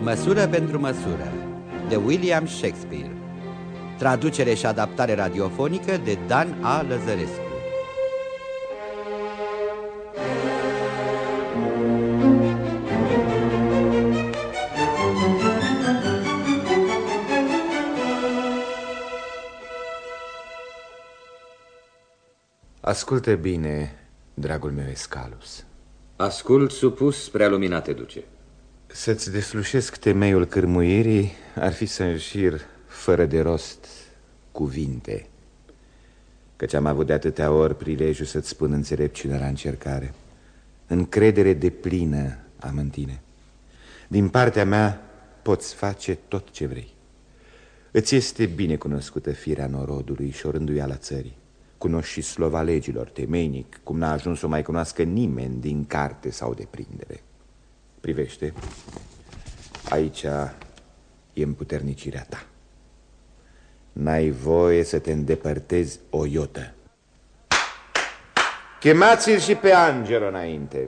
Măsură pentru măsură, de William Shakespeare. Traducere și adaptare radiofonică de Dan A. Lăzărescu. Ascultă bine, dragul meu Escalus. Ascult, supus, prealuminate duce. Să-ți deslușesc temeiul cârmuirii ar fi să înșir fără de rost cuvinte, căci am avut de atâtea ori prilejul să-ți spun înțelepciunea la încercare. Încredere deplină am în tine. Din partea mea poți face tot ce vrei. Îți este bine cunoscută firea norodului și o rânduiala țării. Cunoști și slova legilor temeinic, cum n-a ajuns să o mai cunoască nimeni din carte sau de prindere. Privește, aici e împuternicirea ta. N-ai voie să te îndepărtezi o iotă. Chemați-l și pe Angelo înainte.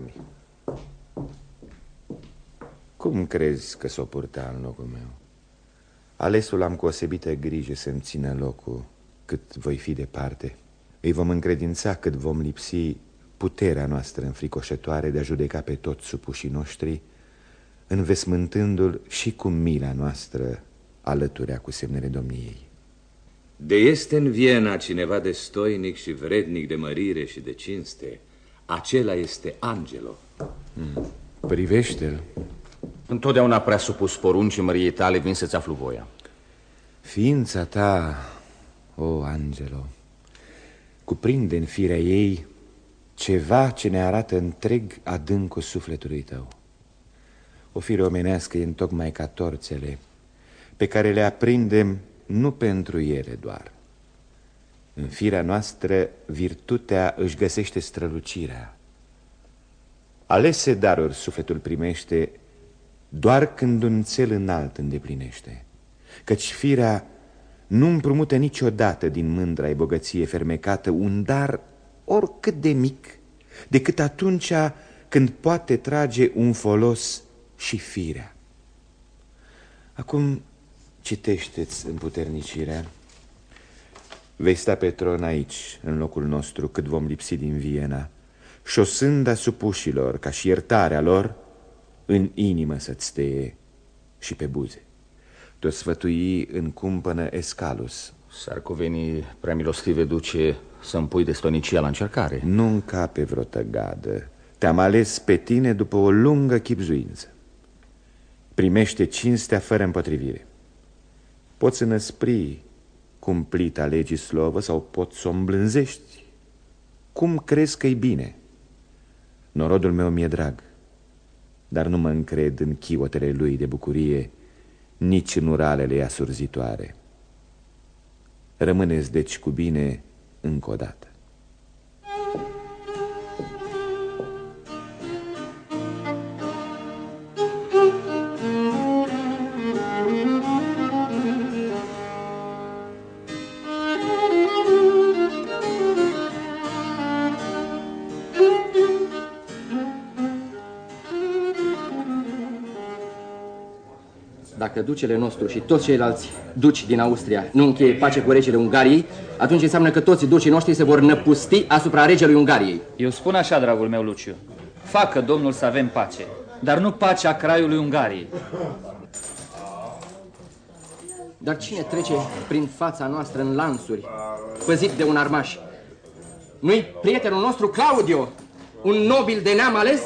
Cum crezi că s-o purta în locul meu? Alesul am cu osebită grijă să-mi țină locul cât voi fi departe. Îi vom încredința cât vom lipsi puterea noastră înfricoșătoare de a judeca pe toți supușii noștri, învesmântându-l și cu mila noastră alăturea cu semnele domniei. De este în Viena cineva destoinic și vrednic de mărire și de cinste, acela este Angelo. Privește-l. Întotdeauna prea supus poruncii măriei tale, vin să-ți aflu voia. Ființa ta, o Angelo, cuprinde în firea ei ceva ce ne arată întreg adâncul sufletului tău. O fire omenească e întocmai ca torțele, pe care le aprindem nu pentru ele doar. În firea noastră virtutea își găsește strălucirea. Alese daruri sufletul primește doar când un cel înalt îndeplinește, căci firea nu împrumută niciodată din mândra-i bogăție fermecată un dar oricât de mic, decât atunci când poate trage un folos și firea. Acum citește-ți împuternicirea. Vei sta pe tron aici, în locul nostru, cât vom lipsi din Viena, și o sânda supușilor, ca și iertarea lor, în inimă să-ți steie și pe buze. Te-o sfătui în cumpănă Escalus. S-ar cuveni, prea milostive duce, să-mi pui destonicia la încercare. Nu încape vreo tăgadă. Te-am ales pe tine după o lungă chibzuință. Primește cinstea fără împotrivire. Poți înăspri cumplita legii slovă sau poți să o îmblânzești cum crezi că-i bine. Norodul meu mi-e drag, dar nu mă încred în chiotele lui de bucurie, nici în uralele asurzitoare. Rămâneți deci cu bine încă o dată. Dacă ducele nostru și toți ceilalți duci din Austria nu încheie pace cu regele Ungariei, atunci înseamnă că toți ducii noștri se vor năpusti asupra regelui Ungariei. Eu spun așa, dragul meu Luciu, facă Domnul să avem pace, dar nu pacea craiului Ungariei. Dar cine trece prin fața noastră în lansuri, păzit de un armaș? Nu-i prietenul nostru Claudio, un nobil de neam ales?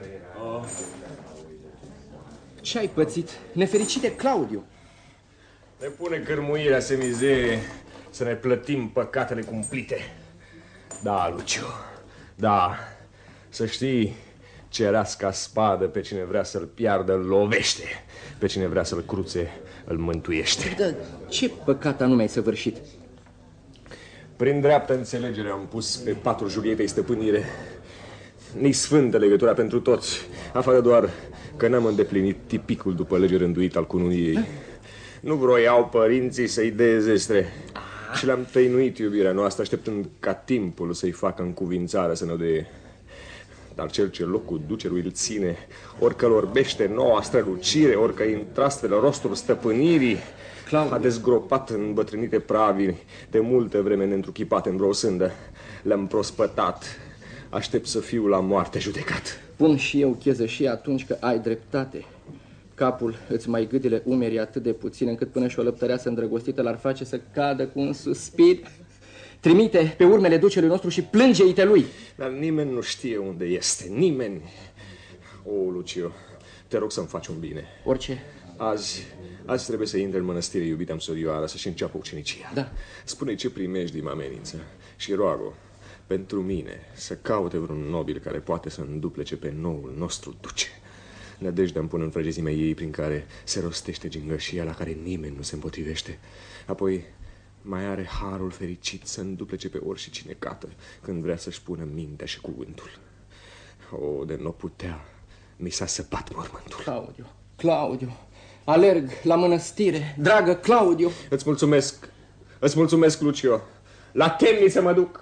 Ce-ai pățit, nefericite Claudio? Ne pune cârmuirea semizee să ne plătim păcatele cumplite. Da, Luciu, da, să știi, cereasca spadă pe cine vrea să-l piardă îl lovește, pe cine vrea să-l cruțe îl mântuiește. Dar ce păcat anume ai săvârșit? Prin dreaptă înțelegere am pus pe patul Julietei stăpânire. Nici sfântă legătura pentru toți, afară doar că n-am îndeplinit tipicul după lege rânduit al cununiei. Nu vroiau părinții să-i dea zestre și le-am tăinuit iubirea noastră, așteptând ca timpul să-i facă încuvințare să ne odie. Dar cel ce locul ducelui îl ține, orică orbește noua strălucire, orică intră astfel rostul stăpânirii, a dezgropat în bătrânite pravili, de multă vreme neîntruchipate în vreo sândă. Le-am prospătat. Aștept să fiu la moarte judecat. Pun și eu cheză și atunci că ai dreptate. Capul îți mai gâdile umerii atât de puțin încât până și o lăptăreasă îndrăgostită l-ar face să cadă cu un suspir. Trimite pe urmele ducelui nostru și plânge-i-te lui. Dar nimeni nu știe unde este, nimeni. O, Lucio, te rog să-mi faci un bine. Orice? Azi trebuie să intre în mănăstire, iubita-mi sorioară, să-și înceapă ucenicia. Da. Spune-i ce primești mă amenință și roagă pentru mine să caute vreun nobil care poate să înduplece pe noul nostru duce. Nădejdea-mi pune în frăgezimea ei prin care se rostește gingășia la care nimeni nu se împotrivește. Apoi mai are harul fericit să înduplece pe oricine cată când vrea să-și pună mintea și cuvântul. O, de n-o putea, mi s-a săpat mormântul. Claudiu, alerg la mănăstire, dragă Claudiu. Îți mulțumesc, Lucio. La temniță mă duc.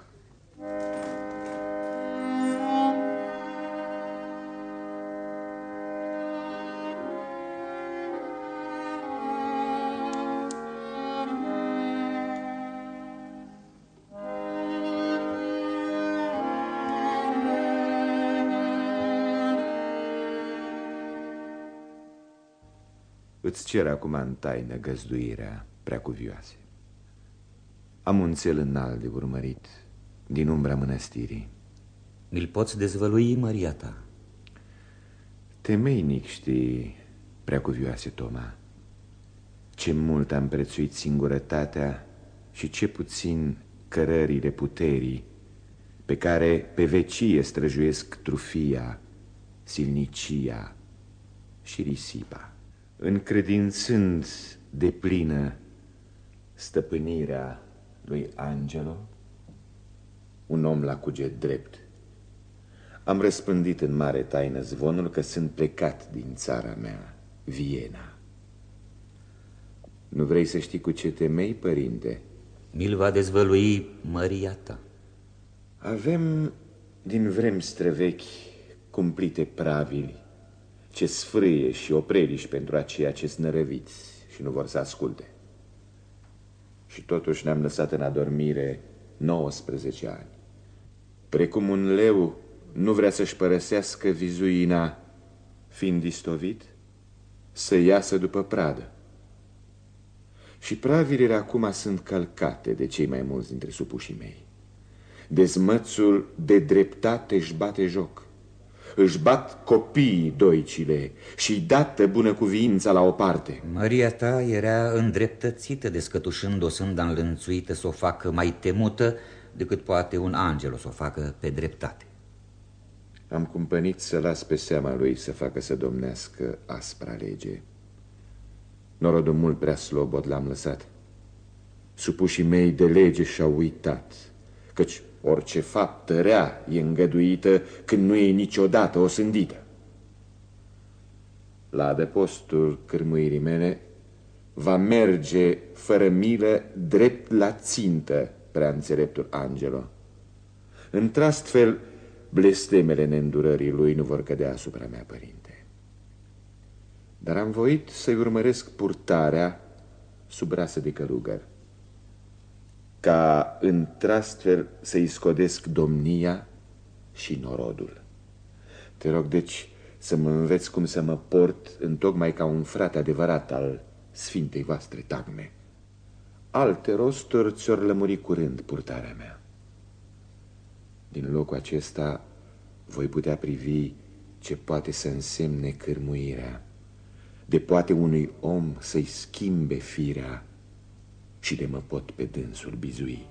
Îți cer acum în taină găzduirea, preacuvioase. Am un cel înalt de urmărit din umbra mănăstirii. Mi-l poți dezvălui, măria ta? Temeinic știi, preacuvioase Toma, ce mult am prețuit singurătatea și ce puțin cărările puterii pe care pe vecie străjuiesc trufia, silnicia și risipa, încredințând de plină stăpânirea lui Angelo, un om la cuget drept. Am răspândit în mare taină zvonul că sunt plecat din țara mea, Viena. Nu vrei să știi cu ce temei, părinte? Mi-l va dezvălui măria ta. Avem din vremi străvechi cumplite pravili ce sfrâie și opreliși pentru aceia ce snărăviți și nu vor să asculte. Și totuși ne-am lăsat în adormire 19 ani. Precum un leu nu vrea să-și părăsească vizuina, fiind istovit, să iasă după pradă. Și pravilele acum sunt călcate de cei mai mulți dintre supușii mei. Dezmățul de dreptate își bate joc. Își bat copiii doicile și dată bunăcuviința la o parte. Măria ta era îndreptățită, descătușând o sânda înlănțuită să o facă mai temută decât poate un angel o să o facă pe dreptate. Am cumpănit să las pe seama lui să facă să domnească aspra lege. Norodul mult prea slobod l-am lăsat. Supușii mei de lege și-au uitat, căci orice faptă rea e îngăduită când nu e niciodată osândită. La adăpostul cârmuirii mele va merge fără milă drept la țintă prea înțeleptul Angelo. Într-astfel, blestemele neîndurării lui nu vor cădea asupra mea, părinte. Dar am voit să-i urmăresc purtarea sub rasă de călugăr, ca într-astfel să-i scodesc domnia și norodul. Te rog, deci, să mă înveți cum să mă port întocmai ca un frate adevărat al sfintei voastre tagme. Alte rosturi ți-or lămuri curând purtarea mea. Din locul acesta voi putea privi ce poate să însemne cârmuirea, de poate unui om să-i schimbe firea și de mă pot pe dânsul bizui.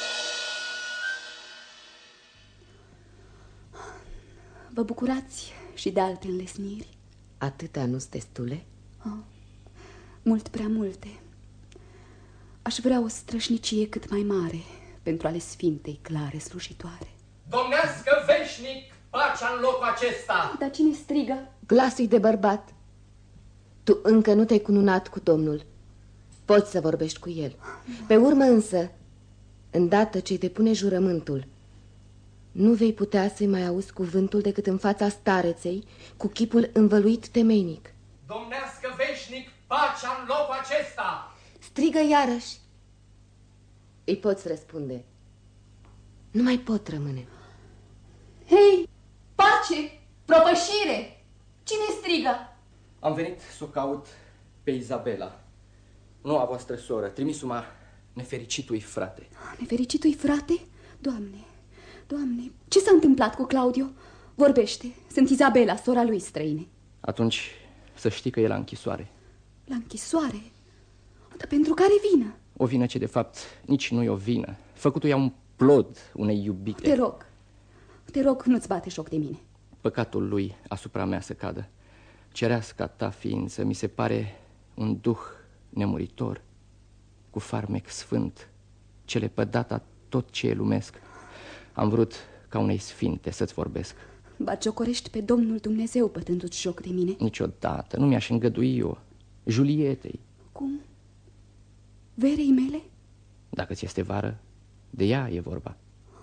Vă bucurați și de alte înlesniri. Atâtea nu-s destule? Oh, mult prea multe. Aș vrea o strășnicie cât mai mare pentru ale Sfintei Clare slujitoare. Domnească veșnic pacea în locul acesta! Dar cine strigă? Glasul de bărbat. Tu încă nu te-ai cununat cu Domnul. Poți să vorbești cu el. Pe urmă însă, îndată ce-i depune jurământul, nu vei putea să-i mai auzi cuvântul decât în fața stareței, cu chipul învăluit temeinic. Domnească veșnic pacea în locul acesta! Strigă iarăși. Îi poți răspunde. Nu mai pot rămâne. Hei, pace, propășire! Cine strigă? Am venit să o caut pe Izabela, noua voastră soră, trimisuma nefericitului frate. Nefericitului frate? Doamne, Doamne, ce s-a întâmplat cu Claudio? Vorbește, sunt Izabela, sora lui străine. Atunci să știi că e la închisoare. La închisoare? Dar pentru care vină? O vină ce de fapt nici nu e o vină. Făcut-o ea un plod unei iubite. Te rog, nu-ți bate joc de mine. Păcatul lui asupra mea să cadă. Cerească ta ființă mi se pare un duh nemuritor, cu farmec sfânt, ce le pădata tot ce e lumesc. Am vrut ca unei sfinte să-ți vorbesc. Batjocorești pe Domnul Dumnezeu bătându-ți joc de mine? Niciodată, nu mi-aș îngădui eu. Julietei. Cum? Verei mele? Dacă ți este vară, de ea e vorba.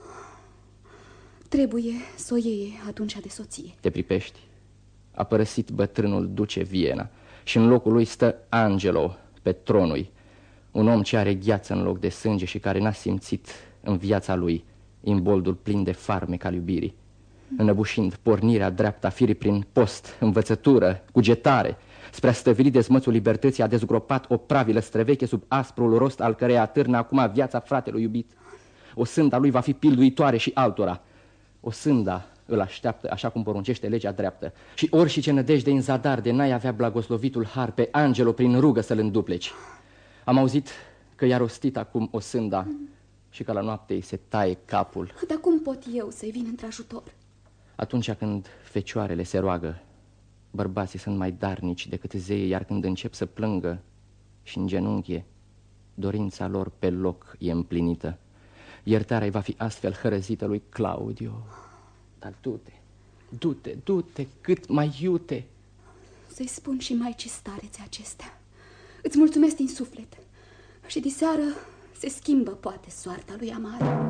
Trebuie să o iei atunci de soție. Te pripești. A părăsit bătrânul duce Viena și în locul lui stă Angelo pe tronul. Un om ce are gheață în loc de sânge și care n-a simțit în viața lui imboldul plin de farmec al iubirii, înăbușind pornirea dreapta firii prin post, învățătură, cugetare. Spre a stăvili dezmățul libertății a dezgropat o pravilă străveche sub asprul rost al căreia atârnă acum viața fratelui iubit. O sânda lui va fi pilduitoare și altora. O sânda îl așteaptă așa cum poruncește legea dreaptă. Și orice ce nădejde în zadar de n-ai avea blagoslovitul har pe Angelo prin rugă să-l îndupleci. Am auzit că i-a rostit acum o sânda și că la noapte îi se taie capul. Dar cum pot eu să-i vin într-ajutor? Atunci când fecioarele se roagă, bărbații sunt mai darnici decât zeii, iar când încep să plângă și în genunchie, dorința lor pe loc e împlinită. Iertarea va fi astfel hărăzită lui Claudio. Dar du-te, cât mai iute. Să-i spun și maicii starețe acestea. Îți mulțumesc din suflet. Și diseară se schimbă poate soarta lui amară.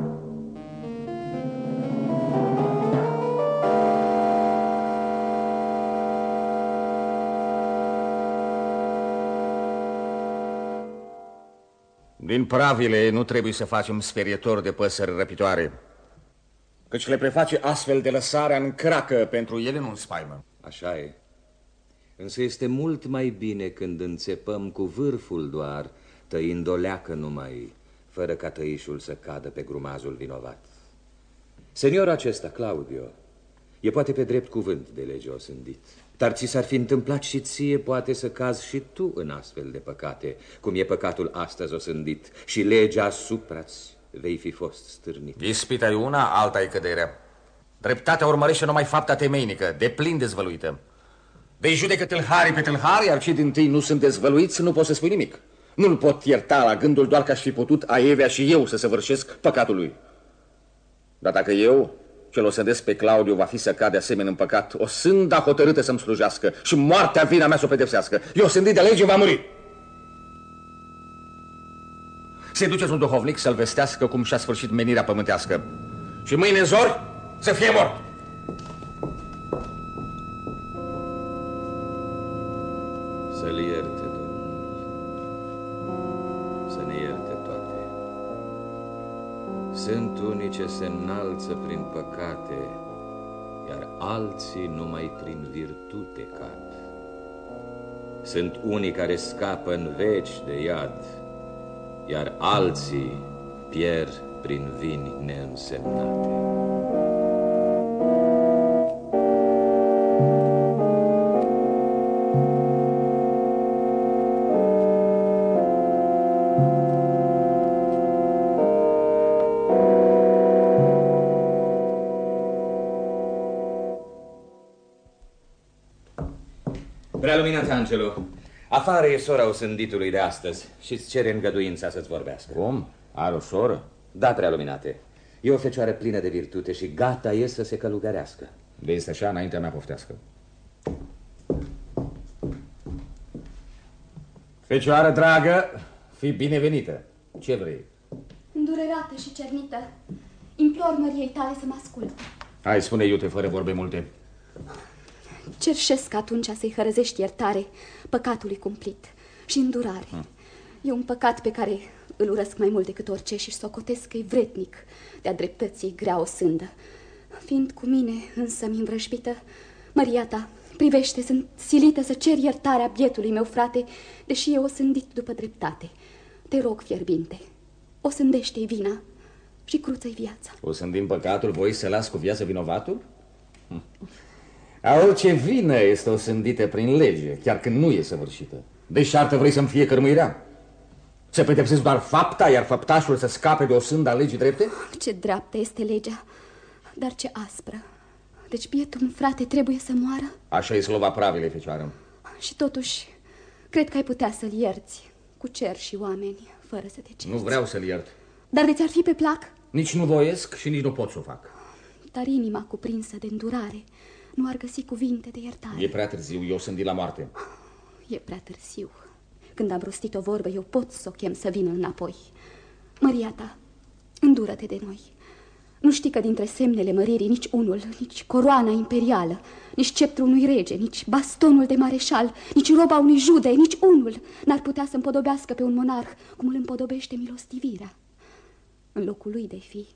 Din pravile nu trebuie să facem sperietori de păsări răpitoare, căci le preface astfel de lăsarea în cracă pentru ele nu spaimă. Așa e. Însă este mult mai bine când înțepăm cu vârful doar, tăind o leacă numai, fără ca tăișul să cadă pe grumazul vinovat. Seniorul acesta, Claudio, e poate pe drept cuvânt de lege osândit, dar ți s-ar fi întâmplat și ție poate să cazi și tu în astfel de păcate, cum e păcatul astăzi osândit, și legea asupra-ți vei fi fost stârnit. Ispita e una, alta e căderea. Dreptatea urmărește numai fapta temeinică, deplin dezvăluită. De-i judecă tâlharii pe tâlhari, iar cei dintâi nu sunt dezvăluiți, nu pot să spui nimic. Nu-l pot ierta la gândul doar că aș fi putut aievea și eu să săvârșesc păcatul lui. Dar dacă eu, ce-l osândesc pe Claudio, va fi să cade asemenea în păcat, o sânda hotărâtă să-mi slujească și moartea vina mea să o pedepsească. Eu osândit de lege va muri. Se duceți un duhovnic să-l vestească cum și-a sfârșit menirea pământească. Și mâine în zori să fie mort. Să-l ierte, Domnul, să ne ierte toate. Sunt unii ce se înalță prin păcate, iar alții numai prin virtute cad. Sunt unii care scapă în veci de iad, iar alții pierd prin vini neînsemnate. Prealuminat Angelo, afară e sora osânditului de astăzi și îți cere îngăduința să-ți vorbească. Cum? Are o soră? Da, prealuminate. E o fecioară plină de virtute și gata e să se călugărească. De este așa, înaintea mea poftească. Fecioară dragă, fii binevenită. Ce vrei? Îndurerată și cernită, implor măriei tale să mă asculte. Hai, spune iute, fără vorbe multe. Cerșesc atunci să-i hărăzești iertare păcatului cumplit și îndurare. E un păcat pe care îl urăsc mai mult decât orice și socotesc că-i vretnic de-a dreptății grea o sândă. Fiind cu mine însă-mi învrăjbită, măria ta, privește, sunt silită să cer iertarea bietului meu frate, deși e osândit după dreptate. Te rog, fierbinte, osândește-i vina și cruță-i viața. Osândim păcatul, voi să las cu viață vinovatul? A orice vină este osândită prin lege, chiar când nu e săvârșită. Deșartă vrei să-mi fie cărmuirea? Se pedepsesc doar fapta, iar făptașul să scape de o sândă a legii drepte? Ce dreaptă este legea, dar ce aspră. Deci bietul frate trebuie să moară? Așa e slova pravile, fecioară. Și totuși, cred că ai putea să-l ierți cu cer și oameni, fără să te cerți. Nu vreau să-l iert. Dar de ți-ar fi pe plac? Nici nu voiesc și nici nu pot să o fac. Dar inima cuprinsă de îndurare nu ar găsi cuvinte de iertare. E prea târziu, eu sunt de la moarte. E prea târziu. Când am rostit o vorbă, eu pot să o chem să vină înapoi. Măria ta, îndură-te de noi. Nu știi că dintre semnele măririi nici unul, nici coroana imperială, nici sceptrul unui rege, nici bastonul de mareșal, nici roba unui jude, nici unul n-ar putea să împodobească pe un monarh cum îl împodobește milostivirea. În locul lui de fi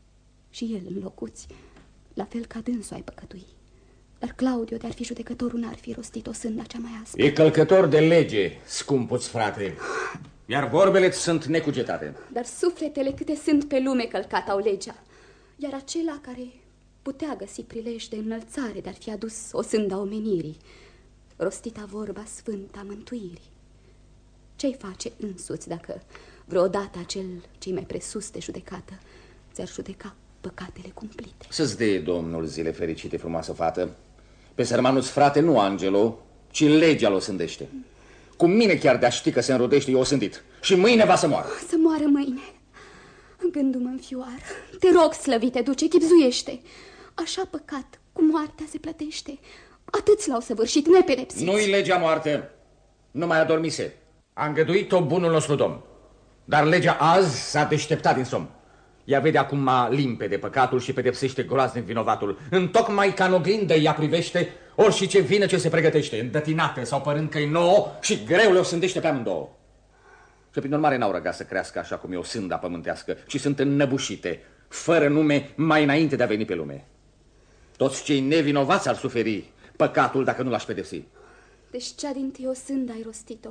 și el în locuți, la fel ca dânsul ai păcătui. Dar Claudio, de-ar fi judecătorul, n-ar fi rostit o sânda cea mai aspră. E călcător de lege, scumpuț frate, iar vorbele sunt necugetate. Dar sufletele câte sunt pe lume călcat au legea, iar acela care putea găsi prilej de înălțare de-ar fi adus o sânda omenirii, rostita vorba sfântă a mântuirii. Ce-ai face însuți dacă vreodată acel ce-i mai presus de judecată ți-ar judeca păcatele cumplite? Să-ți dea Domnul zile fericite, frumoasă fată. Pe sărmanul-ți frate nu Angelo, ci legea l-o sândește. Cu mine chiar de-a ști că se înrodește, eu o sândit. Și mâine va să moară. Să moară mâine. Gândul-mă înfioară. Te rog, slăvite, duce, chipzuiește. Așa păcat cu moartea se plătește. Atâți l-au săvârșit, nepedepsiți. Nu-i legea moarte. Nu mai adormise. A îngăduit-o bunul nostru domn. Dar legea azi s-a deșteptat din somn. Ea vede acum limpede păcatul și pedepsește groaznic vinovatul. Întocmai ca în oglindă ea privește orice ce vină ce se pregătește, îndătinată sau părând că-i nouă și greu le-o sândește pe amândouă. Și prin urmare n-au răgat să crească așa cum e o sânda pământească și sunt înnăbușite, fără nume, mai înainte de a veni pe lume. Toți cei nevinovați ar suferi păcatul dacă nu l-aș pedepsi. Deci cea dintâi o sândă ai rostit-o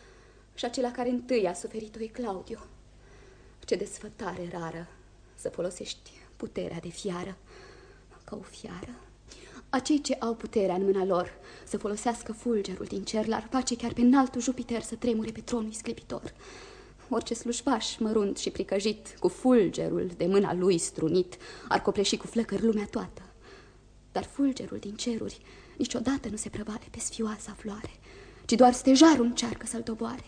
și acela care întâi a suferit-o e Claudio. Ce desfătare rară să folosești puterea de fiară ca o fiară. Acei ce au puterea în mâna lor să folosească fulgerul din cer l-ar face chiar pe înaltul Jupiter să tremure pe tronul sclipitor. Orice slujbaș mărunt și pricăjit cu fulgerul de mâna lui strunit ar copleși cu flăcări lumea toată. Dar fulgerul din ceruri niciodată nu se prăvale pe sfioasa floare, ci doar stejarul încearcă să-l doboare.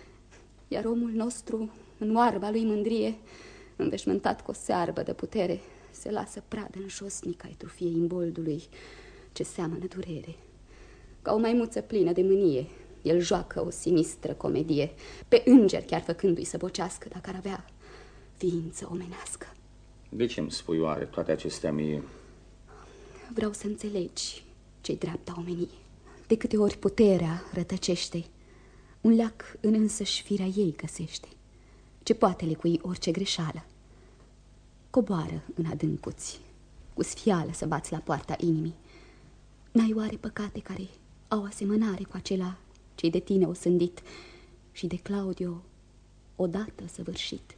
Iar omul nostru, în oarba lui mândrie, înveșmântat cu o searbă de putere, se lasă pradă în josnic ai trufiei imboldului ce seamănă durere. Ca o maimuță plină de mânie, el joacă o sinistră comedie, pe înger chiar făcându-i să bocească dacă ar avea ființă omenească. De ce îmi spui oare toate acestea mie? Vreau să înțelegi ce-i dreapta omenie. De câte ori puterea rătăcește, un leac în însăși firea ei găsește, ce poate lecui orice greșeală. Coboară în adâncuți, cu sfială să bați la poarta inimii. N-ai oare păcate care au asemănare cu acela ce-i de tine o sândit și de Claudio odată săvârșit?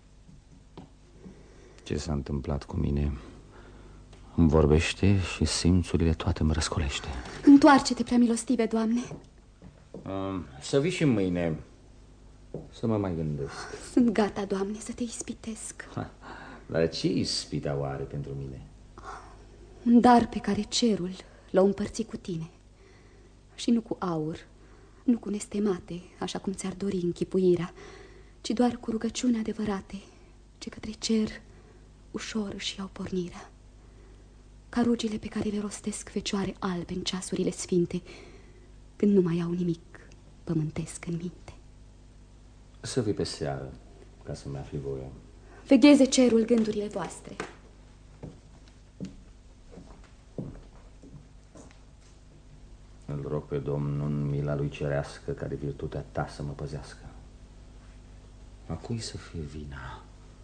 Ce s-a întâmplat cu mine? Îmi vorbește și simțurile toate îmi răscolește. Întoarce-te, prea milostive, Doamne. Să vii și mâine să mă mai gândesc. Sunt gata, Doamne, să te ispitesc. Dar ce ispita oare pentru mine? Un dar pe care cerul l-a împărțit cu tine Și nu cu aur, nu cu nestemate, așa cum ți-ar dori închipuirea, ci doar cu rugăciuni adevărate, ce către cer ușor își iau pornirea. Ca rugile pe care le rostesc fecioare albe în ceasurile sfinte, când nu mai au nimic pământesc în minte. Să vii pe seară, ca să-mi afli voia. Vegheze cerul gândurile voastre. Îl rog pe Domnul în mila lui cerească, ca de virtutea ta să mă păzească. A cui să fie vina?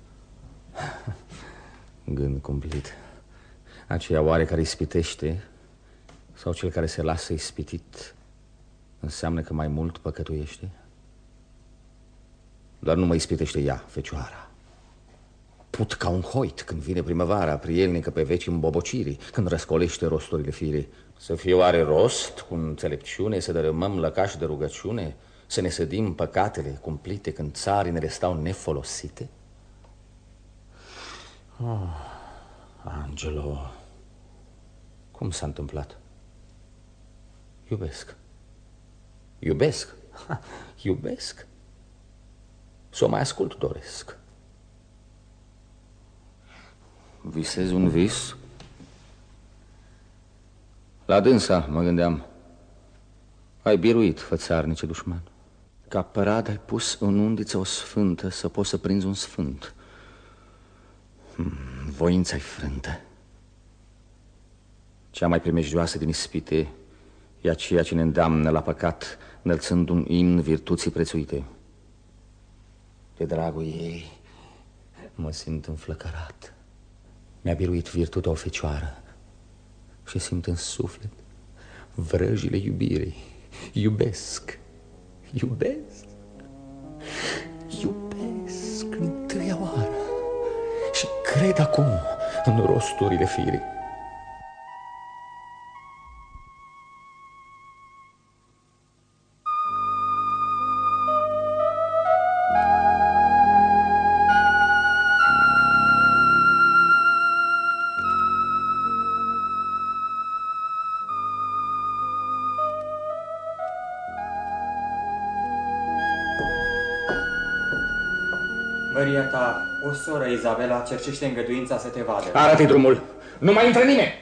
Gând cumplit. Aceea oare care ispitește, sau cel care se lasă ispitit, înseamnă că mai mult păcătuiește? Doar nu mă ispitește ea, fecioara. Put ca un hoit când vine primăvara, prielnică pe veci îmbobocirii, când răscolește rosturile firii. Să fie oare rost, cu înțelepciune, să dărâmăm lăcași de rugăciune, să ne sădim păcatele cumplite când țarinele stau nefolosite? Oh, Angelo, cum s-a întâmplat? Iubesc. Iubesc? Ha, iubesc? Să o mai ascult doresc. Visez un vis? La dânsa mă gândeam. Ai biruit, fățarnice dușman. Ca părad ai pus în undiță o sfântă, să poți să prinzi un sfânt. Voința-i frântă. Cea mai primejdioasă din ispite e aceea ce ne îndeamnă la păcat, înălțând un imn virtuții prețuite. De dragul ei mă simt înflăcărat. Mi-a biruit virtutea o fecioară și simt în suflet vrăjile iubirii. Iubesc, iubesc, iubesc întâia oară și cred acum în rosturile firii. Măria ta, o soră, Izabela, cercește îngăduința să te vadă. Arată-i drumul! Nu mai intră nimeni!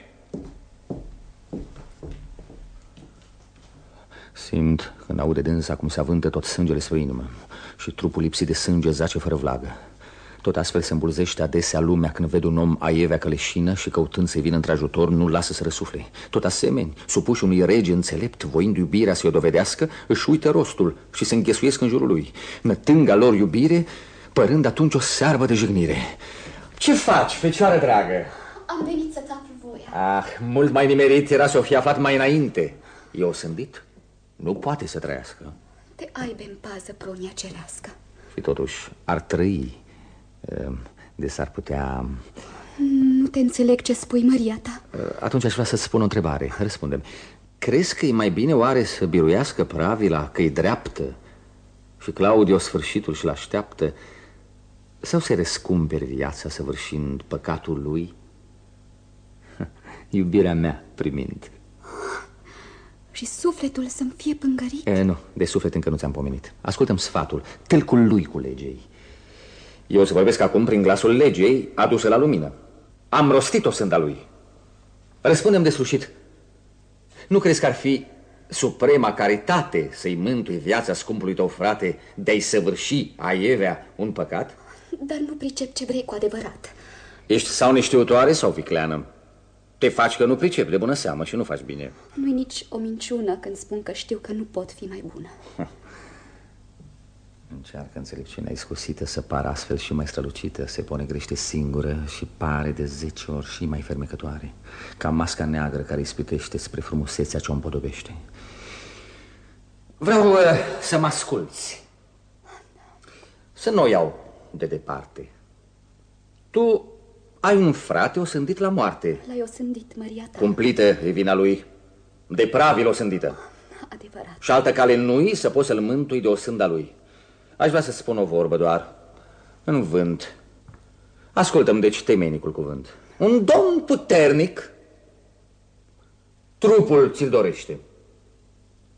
Simt când aude dânsa cum se avântă tot sângele spre inimă și trupul lipsit de sânge zace fără vlagă. Tot astfel se îmbulzește adesea lumea când vede un om aievea căleșină și căutând să-i vină într-ajutor nu-l lasă să răsufle. Tot asemeni, supuși unui rege înțelept, voind iubirea să-i o dovedească, își uită rostul și se înghesuiesc în jurul lui, nătânga lor iubire, părând atunci o searbă de jignire. Ce faci, fecioară dragă? Am venit să-ți aflu voia. Ah, mult mai nimerit era să o fi aflat mai înainte. E osândit? Nu poate să trăiască. Te aibă în pază pronia cerească. Și totuși ar trăi. De s-ar putea... Nu te înțeleg ce spui, Măria ta. Atunci aș vrea să-ți spun o întrebare. Răspunde-mi. Crezi că e mai bine oare să biruiască Pravila că e dreaptă și Claudio sfârșitul și-l așteaptă, sau să-i răscumperi viața săvârșind păcatul lui? Iubirea mea primind. Și sufletul să-mi fie pângărit? Nu, de suflet încă nu ți-am pomenit. Ascultă-mi sfatul, tâlcul lui cu legei. Eu o să vorbesc acum prin glasul legei adusă la lumină. Am rostit-o sânda lui. Răspundem deslușit. Nu crezi că ar fi suprema caritate să-i mântui viața scumpului tău frate de-ai săvârși aievea un păcat? Dar nu pricep ce vrei cu adevărat. Ești sau neștiutoare sau vicleană? Te faci că nu pricep de bună seamă și nu faci bine. Nu-i nici o minciună când spun că știu că nu pot fi mai bună. Încearcă înțelepciunea iscusită să pară astfel și mai strălucită. Se ponegrește singură și pare de 10 ori și mai fermecătoare, ca masca neagră care ispitește spre frumusețea ce o împodobește. Vreau să mă asculți. Să nu o iau de departe. Tu ai un frate osândit la moarte. L-ai osândit, Măria ta. Cumplită e vina lui. De Pravil osândită. Adevărat. Și altă cale nu-i să poți să-l mântui de osânda lui. Aș vrea să spun o vorbă doar. În vânt. Ascultă-mi deci temenicul cuvânt. Un domn puternic trupul ți-l dorește.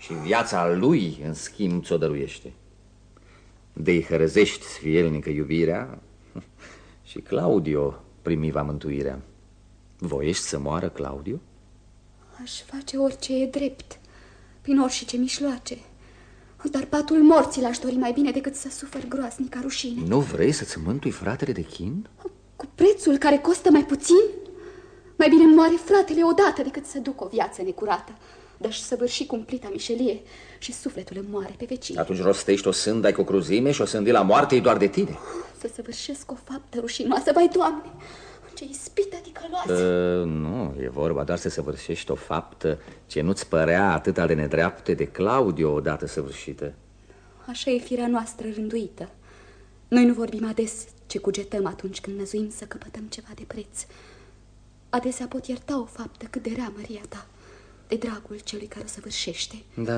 și viața lui, în schimb, ți-o dăruiește. De-i hărăzești sfielnică iubirea și Claudio primi va mântuirea. Voiești să moară Claudio? Aș face orice e drept, prin orice mișloace. Dar patul morții l-aș dori mai bine decât să sufăr groaznica rușine. Nu vrei să-ți mântui fratele de chin? Cu prețul care costă mai puțin? Mai bine moare fratele odată decât să duc o viață necurată. De-aș săvârși cumplita mișelie și sufletul îmi moare pe vecie. Atunci rostești o sândai cu cruzime și o sândi la moarte e doar de tine. Să săvârșesc o faptă rușinoasă, vai, Doamne, ce ispită ticăloasă. Nu, e vorba doar să săvârșești o faptă ce nu-ți părea atâta de nedreaptă de Claudio odată săvârșită. Așa e firea noastră rânduită. Noi nu vorbim ades, ci cugetăm atunci când năzuim să căpătăm ceva de preț. Adesea pot ierta o faptă cât de rea, Maria ta, de dragul celui care o săvârșește. Da.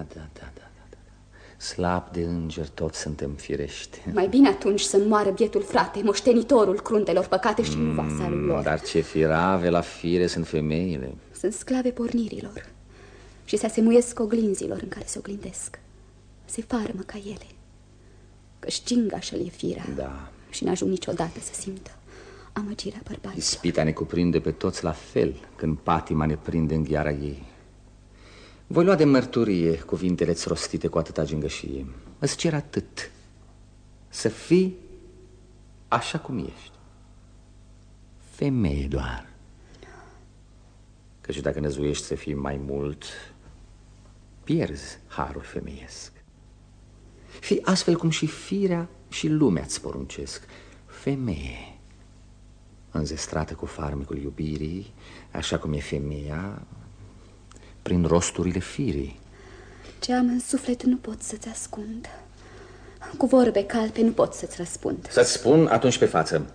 Slab de înger toți suntem firești. Mai bine atunci să moară bietul frate, moștenitorul cruntelor păcate și nu vasalul lor. Dar ce firave la fire sunt femeile. Sunt sclave pornirilor și se asemuiesc oglinzilor în care se oglindesc. Se farmă ca ele, că-și gingașă-l e firea. Da. Și n-ajung niciodată să simtă amăgirea bărbaților. Ispita ne cuprinde pe toți la fel când patima ne prinde în gheara ei. Voi lua de mărturie cuvintele-ți rostite cu atâta gingășie. Îți cer atât: să fii așa cum ești, femeie doar. Căci dacă năzuiești să fii mai mult, pierzi harul femeiesc. Fii astfel cum și firea și lumea îți poruncesc, femeie, înzestrată cu farmecul iubirii, așa cum e femeia prin rosturile firii. Ce am în suflet nu pot să-ți ascund. Cu vorbe calpe nu pot să-ți răspund. Să-ți spun atunci pe față: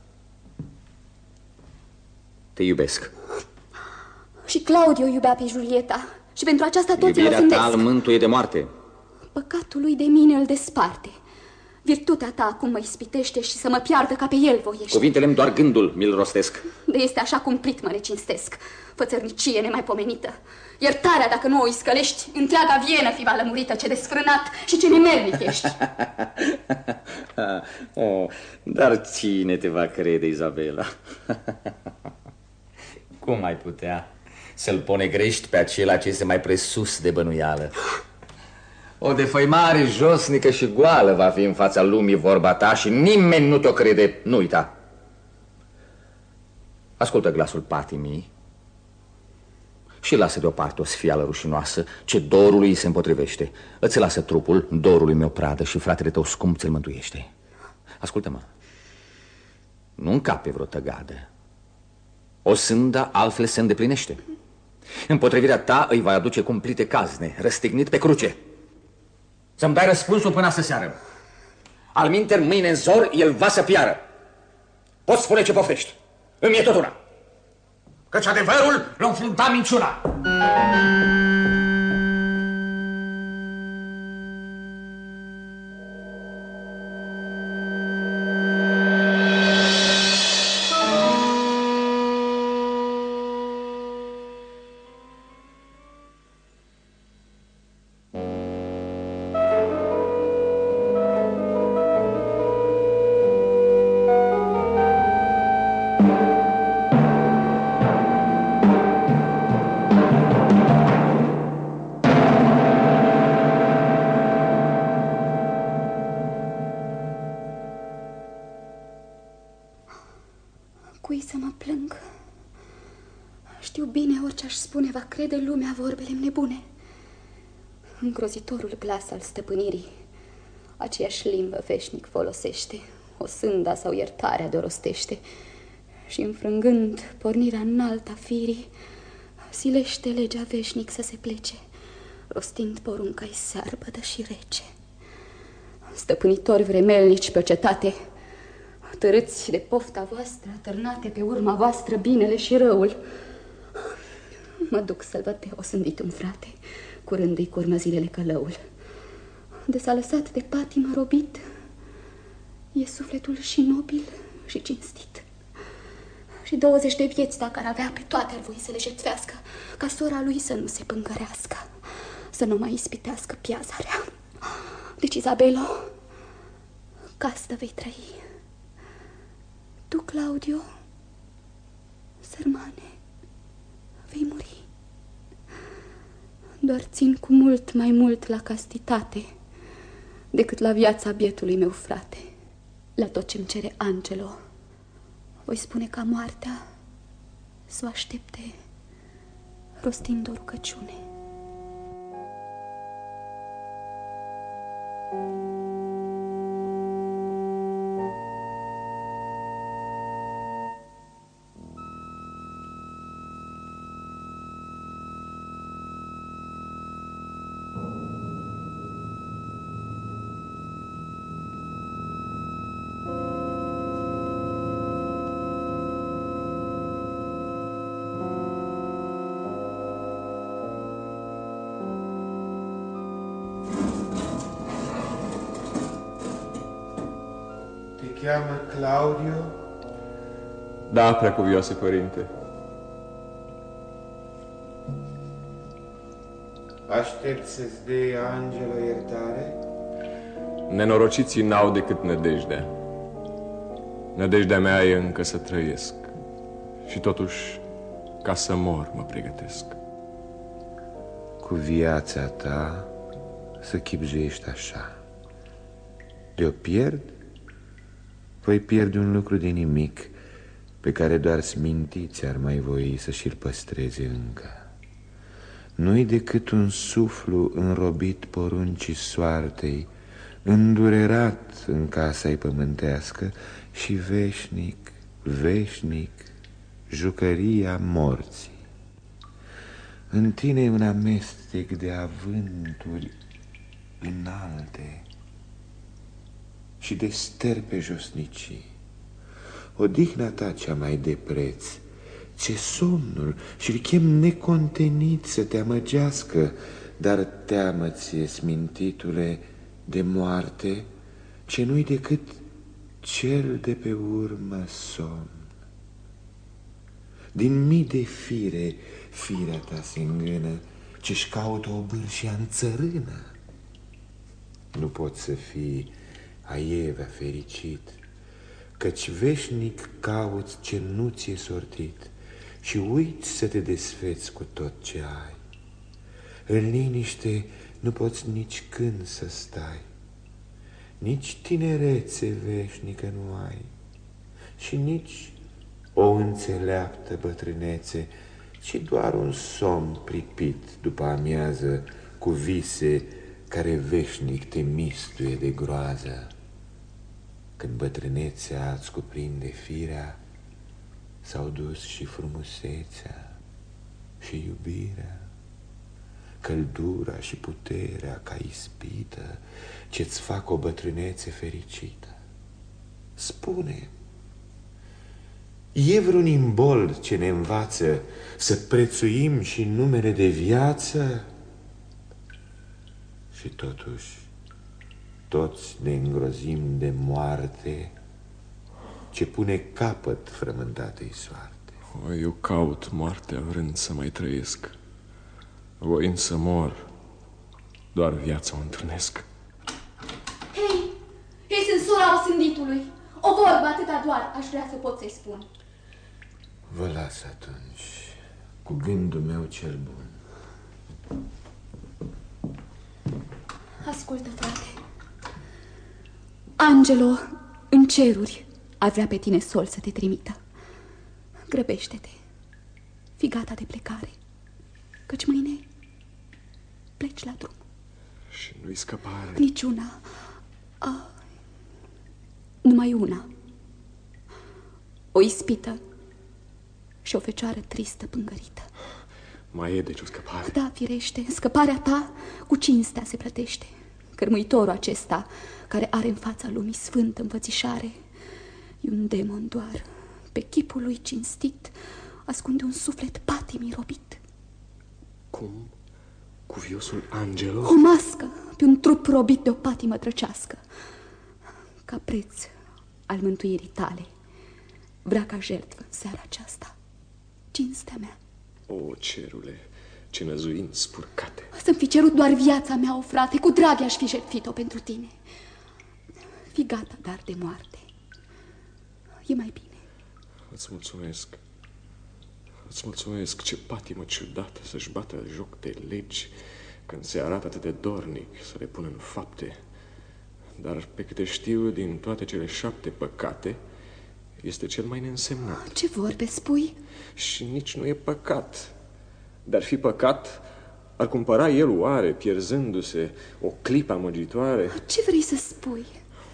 te iubesc. Și Claudio iubea pe Julieta și pentru aceasta toți îl Iubirea ta îl mântuie de moarte. Păcatul lui de mine îl desparte. Virtutea ta acum mă ispitește și să mă piardă ca pe el voiești. Cuvintele-mi doar gândul mi-l rostesc. De este așa cumplit mă necinstesc. Fățărnicie nemaipomenită. Iertarea dacă nu o iscălești, întreaga Vienă fi va lămurită. Ce desfrânat și ce nemernic ești. Dar cine te va crede, Izabela? Cum ai putea să-l ponegrești pe acela ce este mai presus de bănuială? O defăimare josnică și goală va fi în fața lumii vorba ta și nimeni nu te-o crede. Nu uita. Ascultă glasul patimii și lasă deoparte o sfială rușinoasă ce dorului se împotrivește. Îți lasă trupul, dorului meu pradă, și fratele tău scump ți-l mântuiește. Ascultă-mă. Nu încape vreo tăgadă. O sânda altfel se îndeplinește. Împotrivirea ta îi va aduce cumplite cazne, răstignit pe cruce. Să-mi dai răspunsul până astă seară. Alminter, mâine în zor, el va să piară. Poți spune ce poftești. Îmi e tot una. Căci adevărul l-a înfruntat minciuna. Cui să mă plâng? Știu bine, orice aș spune va crede lumea vorbele-mi nebune. Îngrozitorul glas al stăpânirii, aceeași limbă veșnic folosește, o sânda sau iertarea de-o rostește, și înfrângând pornirea înaltă a firii, silește legea veșnic să se plece, rostind porunca-i searbădă și rece. Stăpânitori vremelnici pe cetate, tărâți de pofta voastră, târnate pe urma voastră binele și răul, mă duc să-l văd pe osândit un frate, curând îi curmă zilele călăul. De s-a lăsat de patimă robit, e sufletul și nobil și cinstit. Și 20 de vieți, dacă ar avea, pe toate ar voi să le jertfească, ca sora lui să nu se pângărească, să nu mai ispitească piazarea. Deci, Izabelo, castă vei trăi. Tu, Claudio, sărmane, vei muri. Doar țin cu mult mai mult la castitate decât la viața bietului meu frate. La tot ce-mi cere Angelo, voi spune ca moartea să o aștepte rostind o rugăciune. Te cheamă Claudio? Da, preacuvioase părinte. Aștept să-ți dea Angelo iertare? Nenorociții n-au decât nădejdea. Nădejdea mea e încă să trăiesc. Și totuși, ca să mor, mă pregătesc. Cu viața ta să chibzuiești așa. De-o pierd, voi pierde un lucru de nimic pe care doar smintiți ar mai voi să și-l păstreze încă. Nu-i decât un suflu înrobit poruncii soartei, îndurerat în casa-i pământească și veșnic, veșnic, jucăria morții. În tine e un amestec de avânturi înalte și de sterpe josnicii. Odihna ta cea mai de preț, ce somnul și-l chem necontenit să te amăgească, dar teamă-ție, smintitule, de moarte, ce nu-i decât cel de pe urmă somn. Din mii de fire, firea ta se îngână, ce-și caută o bârșia în țărână. Nu poți să fii aievea fericit, căci veșnic cauți ce nu ți-e sortit și uiți să te desfeți cu tot ce ai. În liniște nu poți nici când să stai, nici tinerețe veșnică nu ai și nici o înțeleaptă bătrânețe, ci doar un somn pripit după amiază cu vise care veșnic te mistuie de groază. Când bătrânețea îți cuprinde firea, s-au dus și frumusețea și iubirea, căldura și puterea ca ispită ce-ți fac o bătrânețe fericită. Spune, e vreun imbold ce ne învață să prețuim și numele de viață? Și totuși, toți ne îngrozim de moarte ce pune capăt frământatei soarte. Eu caut moartea vrând să mai trăiesc. Voind să mor, doar viața o întâlnesc. Hei, ei sunt sora osânditului. O vorbă atâta doar aș vrea să pot să-i spun. Vă las atunci cu gândul meu cel bun. Ascultă, frate. Angelo, în ceruri, ar vrea pe tine sol să te trimită. Grăbește-te. Fii gata de plecare, căci mâine pleci la drum. Și nu-i scăpare? Niciuna. Numai una. O ispită și o fecioară tristă pângărită. Mai e deci o scăpare? Da, firește, scăparea ta cu cinstea se plătește. Cărmuitorul acesta, care are în fața lumii sfântă înfățișare, e un demon doar. Pe chipul lui cinstit ascunde un suflet patimii robit. Cum? Cuviosul Angelo? O mască pe un trup robit de o patimă drăcească. Ca preț al mântuirii tale, vrea ca jertfă în seara aceasta cinstea mea. O, cerule, ce năzuinți spurcate. Să-mi fi cerut doar viața mea, o frate, cu drag aș fi jertfit-o pentru tine. Fi gata, dar de moarte. E mai bine. Îți mulțumesc. Îți mulțumesc. Ce patimă ciudată să-și bată joc de legi când se arată atât de dornic să le pună în fapte. Dar pe câte știu, din toate cele 7 păcate, este cel mai neînsemnat. Ce vorbe spui? Și nici nu e păcat. Dar fi păcat, ar cumpăra el oare, pierzându-se o clipă amăgitoare? Ce vrei să spui?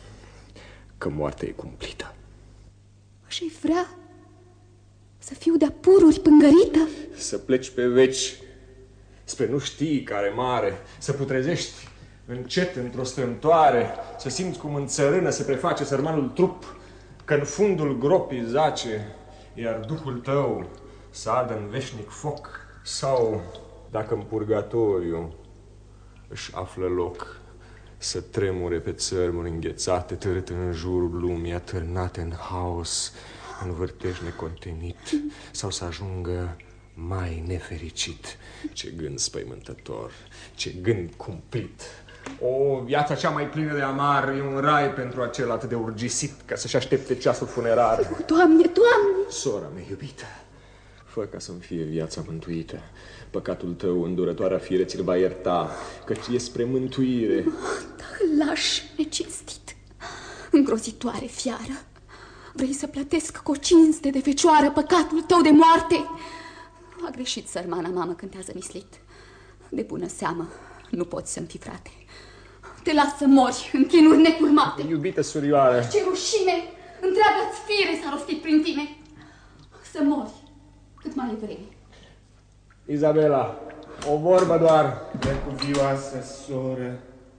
Că moartea e cumplită. Și-i vrea să fiu de-a pururi pângărită? Să pleci pe veci, spre nu știi care mare, să putrezești încet într-o strâmtoare, să simți cum în țărână se preface sărmanul trup, că în fundul gropii zace, iar duhul tău să ardă în veșnic foc, sau dacă în purgatoriu își află loc să tremure pe țărmuri înghețate, târât în jurul lumii, atârnate în haos, în vârtej necontenit, sau să ajungă mai nefericit. Ce gând spăimântător, ce gând cumplit. O, viața cea mai plină de amar e un rai pentru acel atât de urgisit, ca să-și aștepte ceasul funerar. Doamne, Doamne! Sora mea iubită, fă ca să-mi fie viața mântuită. Păcatul tău, îndurătoarea fire, ți-l va ierta, căci e spre mântuire. Da, lași, necinstit, îngrozitoare fiară. Vrei să plătesc cu o cinste de fecioară păcatul tău de moarte? A greșit sărmana mamă când te-a zămislit. De bună seamă, nu poți să-mi fii frate. Te las să mori în chinuri necurmate. Iubită surioară, ce rușine! Întreaga-ți fire s-a rostit prin tine. Să mori cât mai e vreme. Izabela, o vorbă doar. Necuvioasă soră,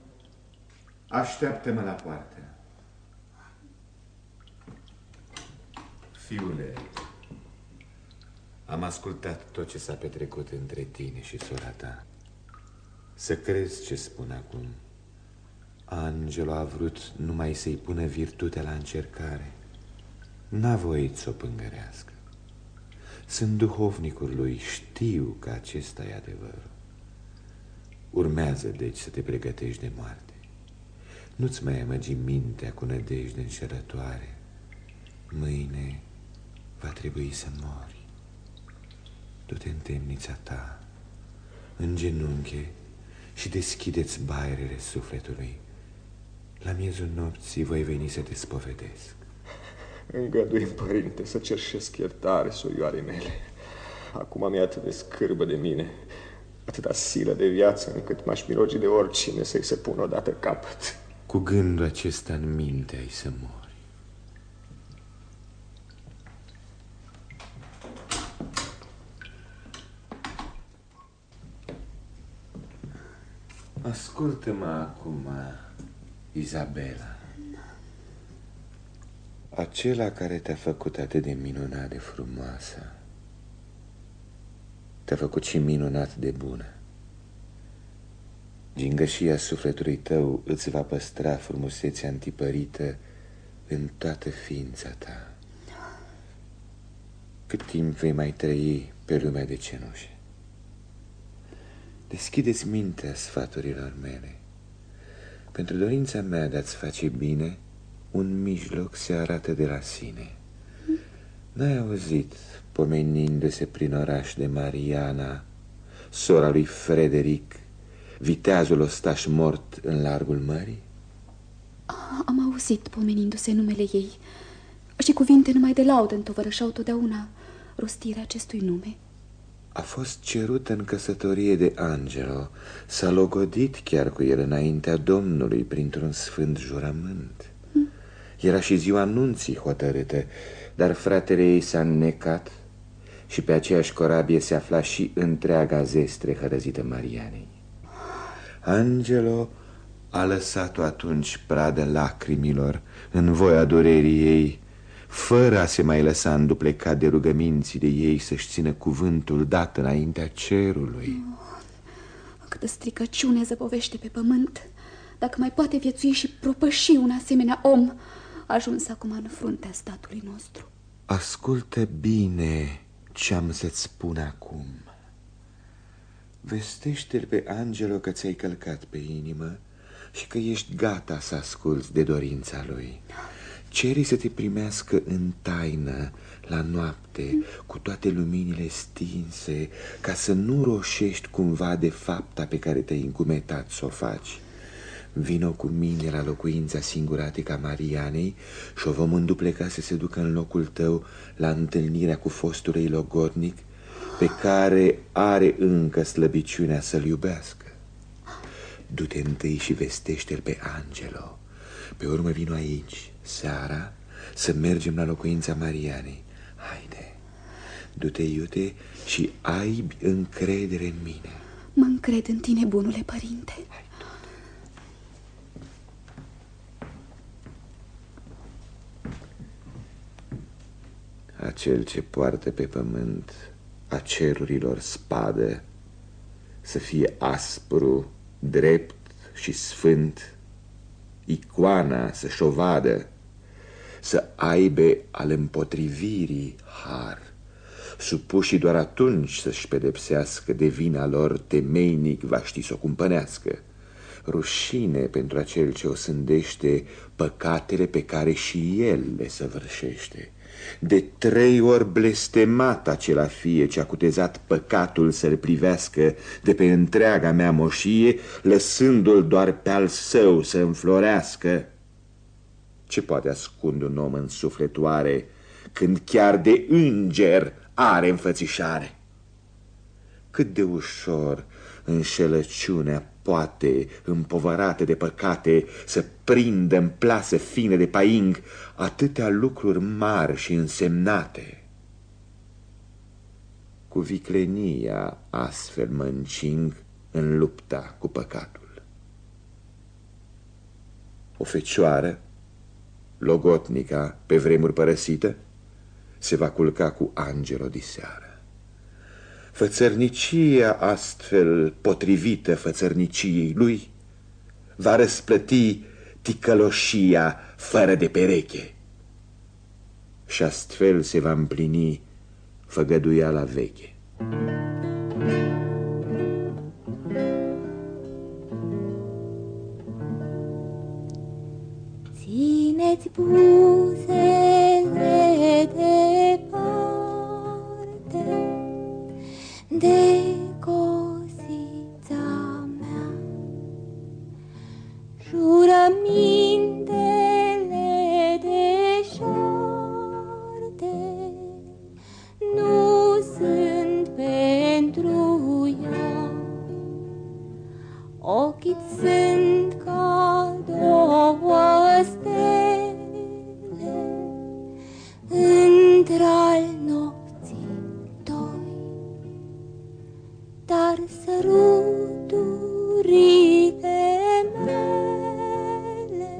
așteaptă-mă la poartă. Fiule, am ascultat tot ce s-a petrecut între tine și sora ta. Să crezi ce spun acum. Angelo a vrut numai să-i pună virtutea la încercare. N-a voit să o pângărească. Sunt duhovnicul lui, știu că acesta e adevărul. Urmează, deci, să te pregătești de moarte. Nu-ți mai amăgi mintea cu nădejde înșelătoare. Mâine va trebui să mori. Du-te în temnița ta, în genunche, și deschide-ți baierele sufletului. La miezul nopții voi veni să te spovedesc. Îngădui-mi, părinte, să cerșesc iertare surioarei mele. Acum mi-e atât de scârbă de mine, atâta silă de viață, încât m-aș mirogi de oricine să-i se pună odată capăt. Cu gândul acesta în minte ai să mori. Ascultă-mă acum, Izabela. Acela care te-a făcut atât de minunat de frumoasă, te-a făcut și minunat de bună. Gingășia sufletului tău îți va păstra frumusețea întipărită în toată ființa ta. Cât timp vei mai trăi pe lumea de cenușe. Deschide-ți mintea sfaturilor mele. Pentru dorința mea de a-ți face bine, un mijloc se arată de la sine. N-ai auzit, pomenindu-se prin oraș de Mariana, sora lui Frederic, viteazul ostaș mort în largul mării? Am auzit pomenindu-se numele ei și cuvinte numai de laudă întovărășau totdeauna rostirea acestui nume. A fost cerută în căsătorie de Angelo, s-a logodit chiar cu el înaintea Domnului printr-un sfânt jurământ. Era și ziua nunții hotărâtă, dar fratele ei s-a înnecat și pe aceeași corabie se afla și întreaga zestre hărăzită Marianei. Angelo a lăsat-o atunci pradă lacrimilor în voia durerii ei, fără a se mai lăsa înduplecat de rugămințile ei să-și țină cuvântul dat înaintea cerului. Câtă stricăciune zăbovește pe pământ, dacă mai poate viețui și propăși un asemenea om ajuns acum în fruntea statului nostru. Ascultă bine ce am să-ți spun acum. Vestește-l pe Angelo că ți-ai călcat pe inimă și că ești gata să asculți de dorința lui. Cere să te primească în taină, la noapte, cu toate luminile stinse, ca să nu roșești cumva de fapta pe care te-ai încumetat să o faci. Vino cu mine la locuința singuratică a Marianei și o vom îndupleca să se ducă în locul tău la întâlnirea cu fostul ei logodnic, pe care are încă slăbiciunea să-l iubească. Du-te întâi și vestește-l pe Angelo. Pe urmă vino aici, seara, să mergem la locuința Marianei. Haide, du-te, iute, și ai încredere în mine. Mă încred în tine, bunule părinte. Acel ce poartă pe pământ a cerurilor spadă, să fie aspru, drept și sfânt, icoana să-și o vadă, să aibă al împotrivirii har, supușii doar atunci să-și pedepsească de vina lor temeinic va ști să o cumpănească. Rușine pentru acel ce o sândește păcatele pe care și el le săvârșește. De 3 ori blestemat acela fie ce a cutezat păcatul să-l privească de pe întreaga mea moșie, lăsându-l doar pe al său să înflorească. Ce poate ascunde un om în sufletoare când chiar de înger are înfățișare? Cât de ușor înșelăciunea poate, împovărată de păcate, să prindă în plasă fine de paing atâtea lucruri mari și însemnate. Cu viclenia astfel mă încing în lupta cu păcatul. O fecioară, logotnica, pe vremuri părăsită, se va culca cu Angelo diseară. Fățărnicia astfel potrivită fățărniciei lui va răsplăti ticăloșia fără de pereche și astfel se va împlini făgăduiala veche. Țineți buzele departe de cosița mea, jurămintele deșarte nu sunt pentru ea. Ochii sunt ca 2 stele într-al nopții 2, dar săruturile mele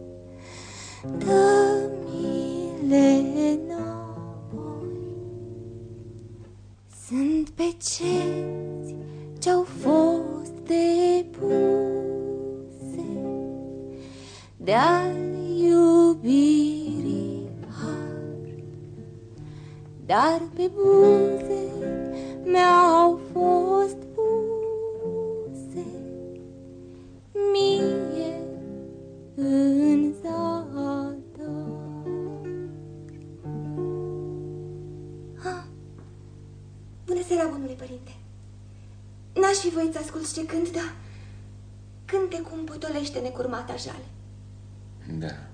dă-mi-le înapoi. Sunt pecenți ce-au fost depuse de-al iubirii har, dar pe buze mi-au fost puse mie în zadar. Bună seara, bunule părinte. N-aș fi voit să ascult ce cânt, dar cântecul îmi potolește necurmata jale. Da,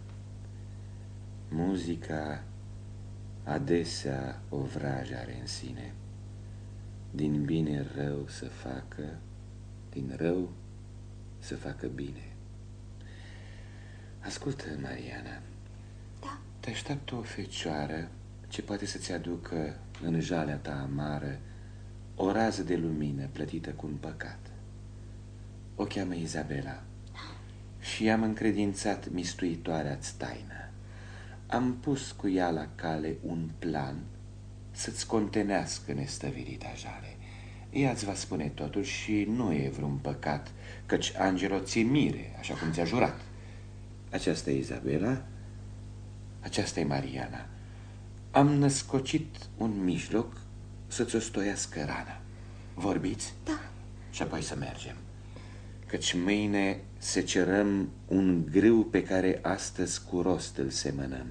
muzica adesea o vrajă are în sine. Din bine rău să facă, din rău să facă bine. Ascultă, Mariana. Da. Te așteaptă o fecioară ce poate să-ți aducă în jalea ta amară o rază de lumină plătită cu un păcat. O cheamă Izabela și i-am încredințat mistuitoarea-ți taină. Am pus cu ea la cale un plan să-ți contenească nestăvilita jale. Ea îți va spune totul și nu e vreun păcat, căci Angelo ți-e mire, așa cum ți-a jurat. Aceasta e Izabela, aceasta e Mariana. Am născocit un mijloc să-ți ostoiască rana. Vorbiți? Da. și apoi să mergem. Căci mâine secerăm un grâu pe care astăzi cu rost îl semănăm.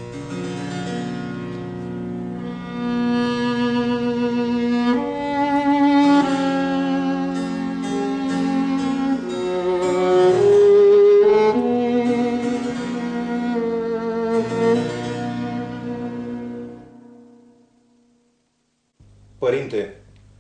Părinte.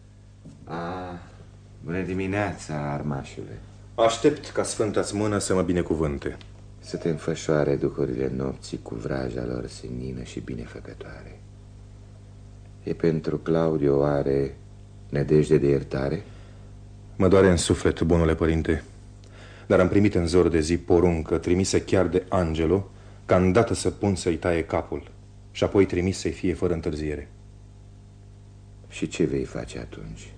Bună dimineața, armașule. Aștept ca Sfânta-ți mână să mă binecuvânte. Să te înfășoare duhurile nopții cu vraja lor senină și binefăcătoare. E pentru Claudio oare nădejde de iertare? Mă doare în suflet, bunule părinte, dar am primit în zor de zi poruncă trimisă chiar de Angelo, ca îndată să pun să-i taie capul și apoi trimis să-i fie fără întârziere. Și ce vei face atunci?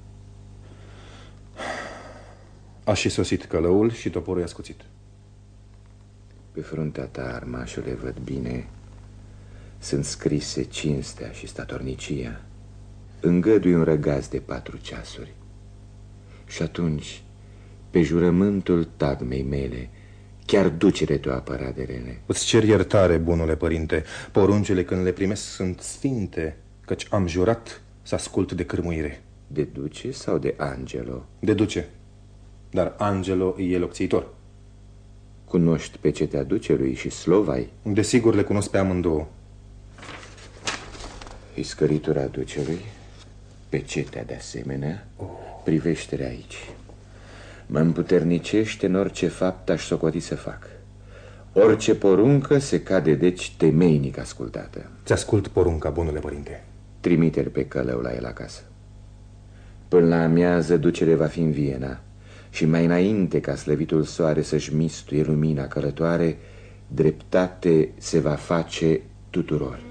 A și sosit călăul și toporul i-a scuțit. Pe fruntea ta, armașule, văd bine, sunt scrise cinstea și statornicia. Îngădui un răgaz de 4 ceasuri. Și atunci, pe jurământul tagmei mele, chiar ducere te-o apăra de rele. Îți cer iertare, bunule părinte. Poruncile când le primesc sunt sfinte, căci am jurat să ascult de cârmuire. De duce sau de Angelo? De duce, dar Angelo e locțiitor. Cunoști pecetea ducelui și Slovai? Desigur le cunosc pe amândouă. Iscăritura ducelui, pecetea de asemenea, privește-le aici. Mă împuternicește în orice fapt aș socoti să fac. Orice poruncă se cade deci temeinic ascultată. Ți-ascult porunca, bunule părinte. Trimite-l pe călău la el acasă. Până la amiază ducele va fi în Viena și mai înainte ca slăvitul soare să-și mistuie lumina călătoare, dreptate se va face tuturor.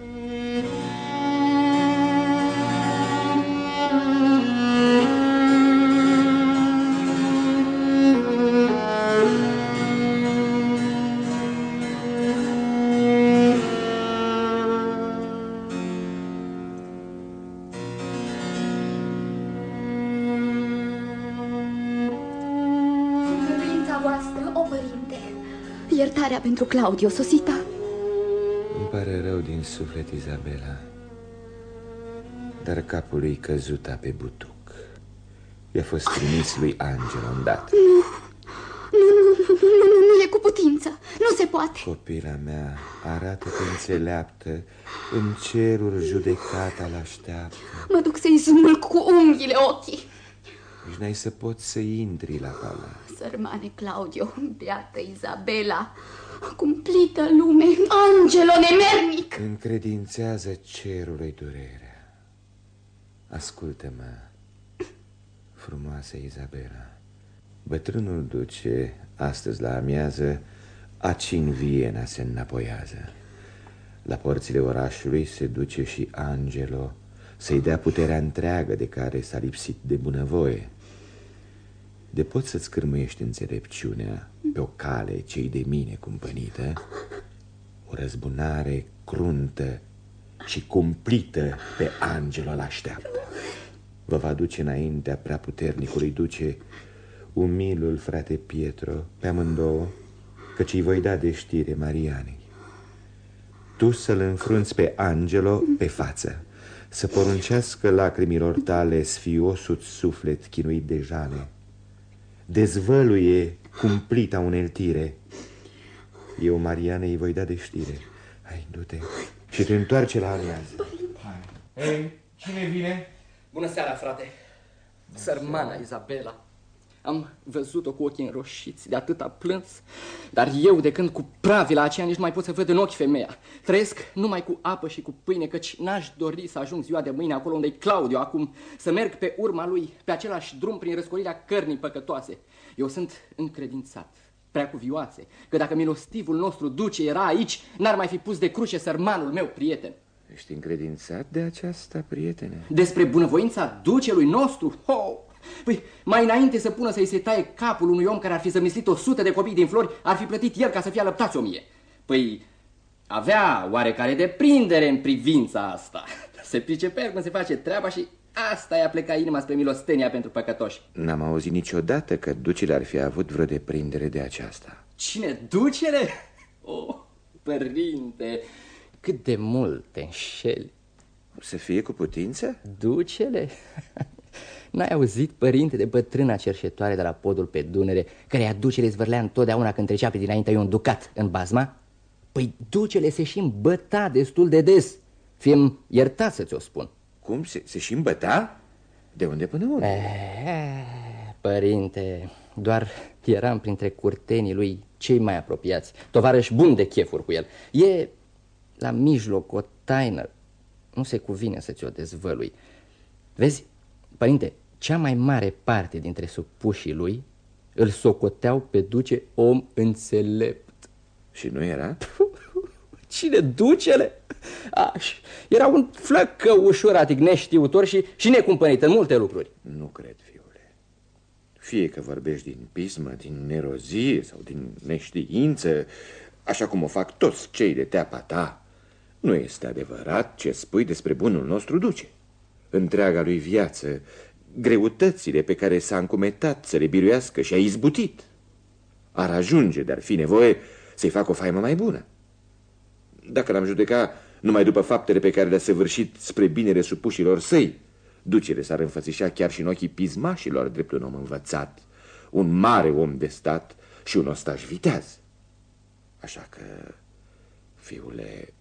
Iertarea pentru Claudio, sosita. Îmi pare rău din suflet, Izabela, dar capul lui căzuta pe butuc. I-a fost trimis lui Angelo îndată. Nu e cu putință. Nu se poate. Copila mea, arată-te înțeleaptă. În ceruri judecata l-așteaptă. Mă duc să-i smulg cu unghiile ochii. Nici n-ai să poți să intri la palat. Sărmane Claudio, beată Izabela, cumplită lume, Angelo nemernic. Încredințează cerului durerea. Ascultă-mă, frumoasă Izabela. Bătrânul duce, astăzi la amiază, aci în Viena se înapoiază. La porțile orașului se duce și Angelo să-i dea puterea întreagă de care s-a lipsit de bunăvoie. De poți să-ți cârmuiești înțelepciunea pe o cale ce-i de mine cumpănită, o răzbunare cruntă și cumplită pe Angelo l-așteaptă. Vă va duce înaintea prea puternicului duce umilul frate Pietro pe amândouă, căci îi voi da de știre Marianei. Tu să-l înfrunți pe Angelo pe față, să poruncească lacrimilor tale sfiosul suflet chinuit de jale. Dezvăluie cumplita uneltire. Eu, Mariane, îi voi da de știre. Hai, du-te și te întoarce la amiază. Ei, cine vine? Bună seara, frate. Sărmana Izabela. Am văzut-o cu ochii înroșiți, de atâta plâns, dar eu, de când cu pravila aceea, nici nu mai pot să văd în ochi femeia. Trăiesc numai cu apă și cu pâine, căci n-aș dori să ajung ziua de mâine acolo unde-i Claudio acum, să merg pe urma lui, pe același drum prin răscolirea cărnii păcătoase. Eu sunt încredințat, prea cuvioase, că dacă milostivul nostru duce era aici, n-ar mai fi pus de cruce sărmanul meu prieten. Ești încredințat de aceasta, prietene? Despre bunăvoința ducelui nostru? Păi, mai înainte să pună să-i se taie capul unui om care ar fi zămislit 100 de copii din flori, ar fi plătit el ca să fie alăptați 1000. Păi, avea oarecare deprindere în privința asta. Se pricepea cum se face treaba și Asta i-a plecat inima spre milostenia pentru păcătoși. N-am auzit niciodată că ducele ar fi avut vreo deprindere de aceasta. Cine, ducele? Oh, părinte, cât de mult te înșeli. O să fie cu putință? Ducele? N-ai auzit, părinte, de bătrâna cerșetoare de la podul pe Dunăre, căreia ducele zvârlea întotdeauna când trecea pe dinaintea ei un ducat în Bazma? Păi ducele se și îmbăta destul de des. Fie-mi iertat să ți-o spun. Cum? Se și îmbăta? De unde până unde? Părinte, doar eram printre curtenii lui cei mai apropiați, tovarăși buni de chefuri cu el. E la mijloc o taină, nu se cuvine să ți-o dezvălui. Vezi, părinte, cea mai mare parte dintre supușii lui îl socoteau pe duce om înțelept. Și nu era? Cine, ducele? Era un flăcăușuratic neștiutor și necumpănit în multe lucruri. Nu cred, fiule. Fie că vorbești din pismă, din nerozie sau din neștiință, așa cum o fac toți cei de teapa ta, nu este adevărat ce spui despre bunul nostru duce. Întreaga lui viață, greutățile pe care s-a încumetat să le biruiască și a izbutit, ar ajunge, dar fi nevoie, să-i facă o faimă mai bună. Dacă l-am judeca numai după faptele pe care le-a săvârșit spre binele supușilor săi, ducele s-ar înfățișa chiar și în ochii pismașilor drept un om învățat, un mare om de stat și un ostaș viteaz. Așa că, fiule,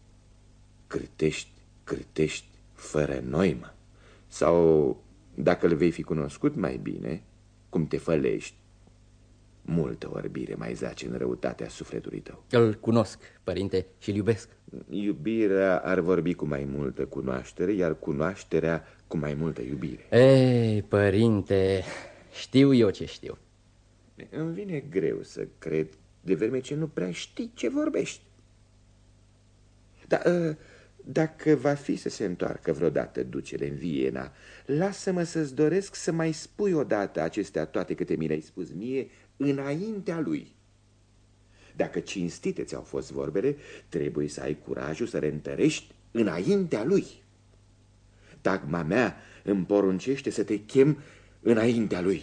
cârtești fără noimă. Sau, dacă îl vei fi cunoscut mai bine, cum te fălești, multă orbire mai zace în răutatea sufletului tău. Îl cunosc, părinte, și îl iubesc. Iubirea ar vorbi cu mai multă cunoaștere, iar cunoașterea cu mai multă iubire. Ei, părinte, știu eu ce știu. Îmi vine greu să cred, de vreme ce nu prea știi ce vorbești. Dar dacă va fi să se întoarcă vreodată ducele în Viena, lasă-mă să-ți doresc să mai spui odată acestea toate câte mi le-ai spus mie înaintea lui. Dacă cinstite ți-au fost vorbele, trebuie să ai curajul să reîntărești înaintea lui. Tagma mea îmi poruncește să te chem înaintea lui.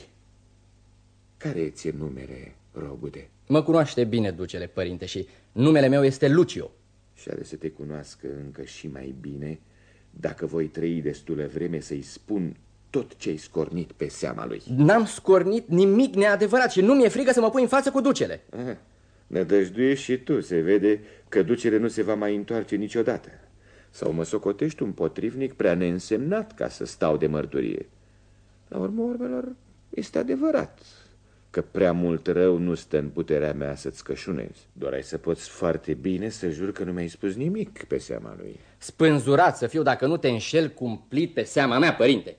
Care ți-e numele, robude? Mă cunoaște bine ducele, părinte, și numele meu este Lucio. Și are să te cunoască încă și mai bine dacă voi trăi destulă vreme să-i spun tot ce-ai scornit pe seama lui. N-am scornit nimic neadevărat și nu mi-e frică să mă pui în față cu ducele. Nădăjduiești și tu, se vede că ducele nu se va mai întoarce niciodată. Sau mă socotești un potrivnic prea neînsemnat ca să stau de mărturie. La urmă urmelor, este adevărat că prea mult rău nu stă în puterea mea să-ți cășunezi. Doar ai să poți foarte bine să jur că nu mi-ai spus nimic pe seama lui. Spânzurat să fiu dacă nu te înșel cumplit pe seama mea, părinte.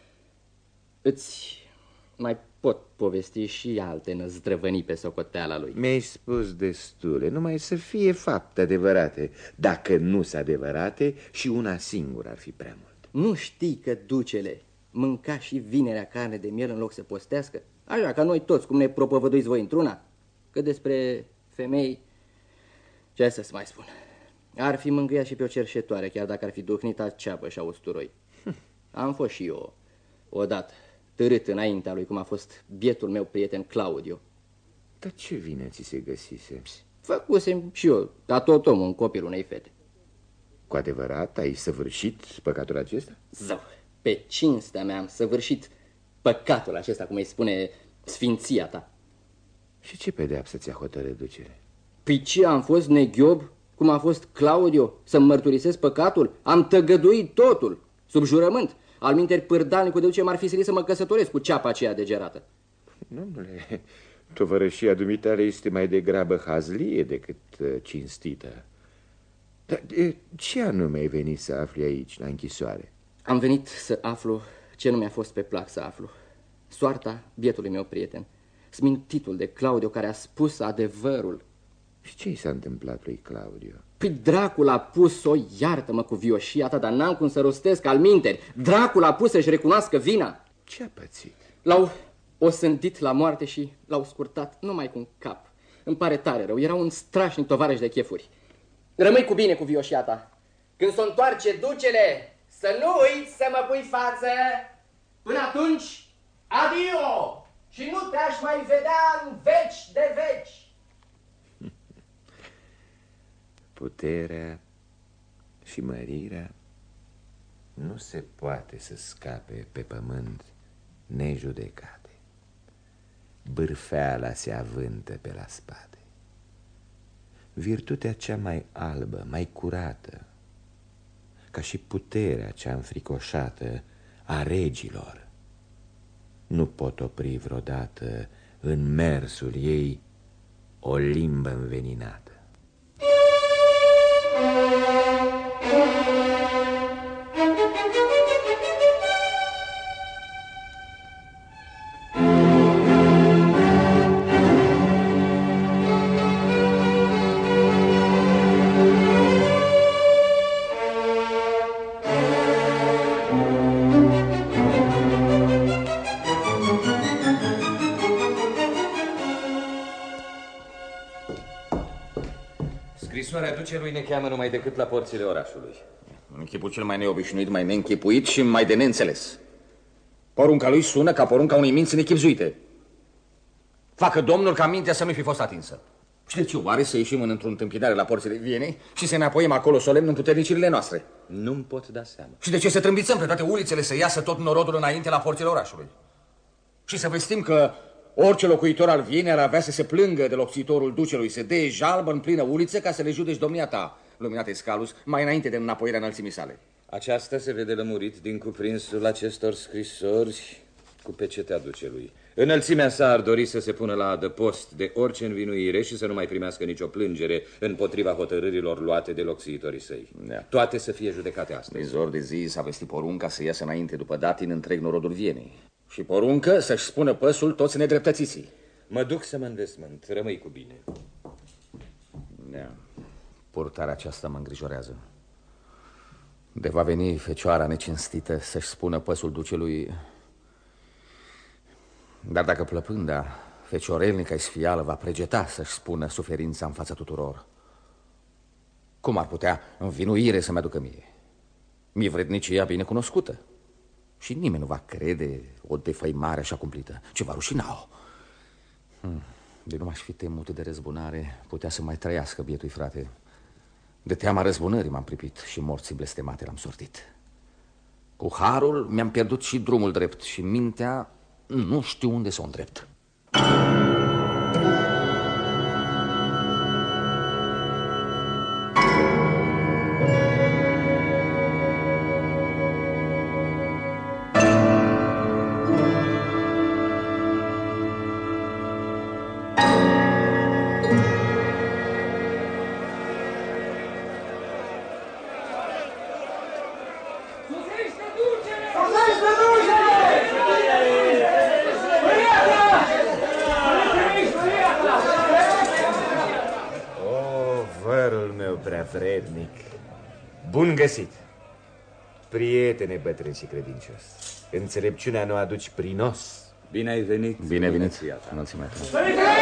Îți mai pot povesti și alte năzdrăvănii pe socoteala lui. Mi-ai spus destule, numai să fie fapte adevărate. Dacă nu sunt adevărate, și una singură ar fi prea mult. Nu știi că ducele mânca și vinerea carne de miel în loc să postească? Așa ca noi toți, cum ne propovăduiți voi într-una. Că despre femei, ce să-ți mai spun, ar fi mângâiat și pe o cerșetoare, chiar dacă ar fi duhnit ceapă și a usturoi. Am fost și eu odată târât înaintea lui, cum a fost bietul meu prieten Claudio. Dar ce vine ți se găsise? Făcusem și eu, ca tot omul, un copil unei fete. Cu adevărat ai săvârșit păcatul acesta? Zău, pe cinstea mea am săvârșit păcatul acesta, cum îi spune sfinția ta. Și ce pedeapsă ți-a hotărât ducele? Păi ce, am fost neghiob, cum a fost Claudio, să-mi mărturisesc păcatul? Am tăgăduit totul, sub jurământ. Alminteri pârdalnicul de duce m-ar fi silit să mă căsătoresc cu ceapa aceea degerată. Domnule, tovărășia dumitare este mai degrabă hazlie decât cinstită. Dar ce anume ai venit să afli aici, la închisoare? Am venit să aflu ce nu mi-a fost pe plac să aflu. Soarta bietului meu prieten, smintitul de Claudio, care a spus adevărul. Și ce i s-a întâmplat lui Claudio? Păi dracul a pus-o, iartă-mă cu vioșia ta, dar n-am cum să rostesc alminteri. Dracul a pus să-și recunoască vina. Ce a pățit? L-au osândit la moarte și l-au scurtat numai cu un cap. Îmi pare tare rău, era un strașnic tovarăș de chefuri. Rămâi cu bine cu vioșia ta. Când s-o întoarce ducele, Să nu uiți să mă pui față. Până atunci, adio! Și nu te-aș mai vedea în veci de veci. Puterea și mărirea nu se poate să scape pe pământ nejudecate. Bârfeala se avântă pe la spate. Virtutea cea mai albă, mai curată, ca și puterea cea înfricoșată a regilor, nu pot opri vreodată în mersul ei o limbă înveninată. Scrisoarea ducelui ne cheamă numai decât la porțile orașului. În chipul cel mai neobișnuit, mai neînchipuit și mai de neînțeles. Porunca lui sună ca porunca unei minți nechipzuite. Facă Domnul ca mintea să nu fi fost atinsă. Și de ce oare să ieșim în într-o întâmpinare la porțile Vienei și să ne apoiem acolo solemn în puternicirile noastre? Nu-mi pot da seama. Și de ce să trâmbițăm pe toate ulițele să iasă tot norodul înainte la porțile orașului? Și să vestim că orice locuitor al Vienei ar avea să se plângă de locțitorul ducelui, să dea jalbă în plină uliță ca să le judeci domnia ta, luminate Scalus, mai înainte de înapoierea înălțimii sale. Aceasta se vede lămurit din cuprinsul acestor scrisori cu pecetea ducelui. Înălțimea sa ar dori să se pună la adăpost de orice învinuire și să nu mai primească nicio plângere împotriva hotărârilor luate de locțiitorii săi. Toate să fie judecate astăzi. De zor de zi s-a vestit porunca să iasă înainte după datin întreg norodul Vienei. Și poruncă să-și spună păsul toți nedreptățiții. Mă duc să mă învesmânt, rămâi cu bine. Purtarea aceasta mă îngrijorează. De va veni fecioara necinstită să-și spună păsul ducelui. Dar dacă plăpânda, feciorelnica sfială, va pregeta să-și spună suferința în fața tuturor, cum ar putea învinuire să-mi aducă mie? Mi-e vrednicia bine cunoscută. Și nimeni nu va crede o defăimare așa cumplită. Ceva rușinau. De nu m-aș fi temut de răzbunare, putea să mai trăiască bietui frate. De teama răzbunării m-am pripit și morții blestemate l-am sortit. Cu harul mi-am pierdut și drumul drept și mintea nu știu unde să o îndrept. Vrednic. Bun găsit, prietene bătrân și credincios. Înțelepciunea nu aduci prinos. Bine ai venit. Bine venit. Înălțimea ta.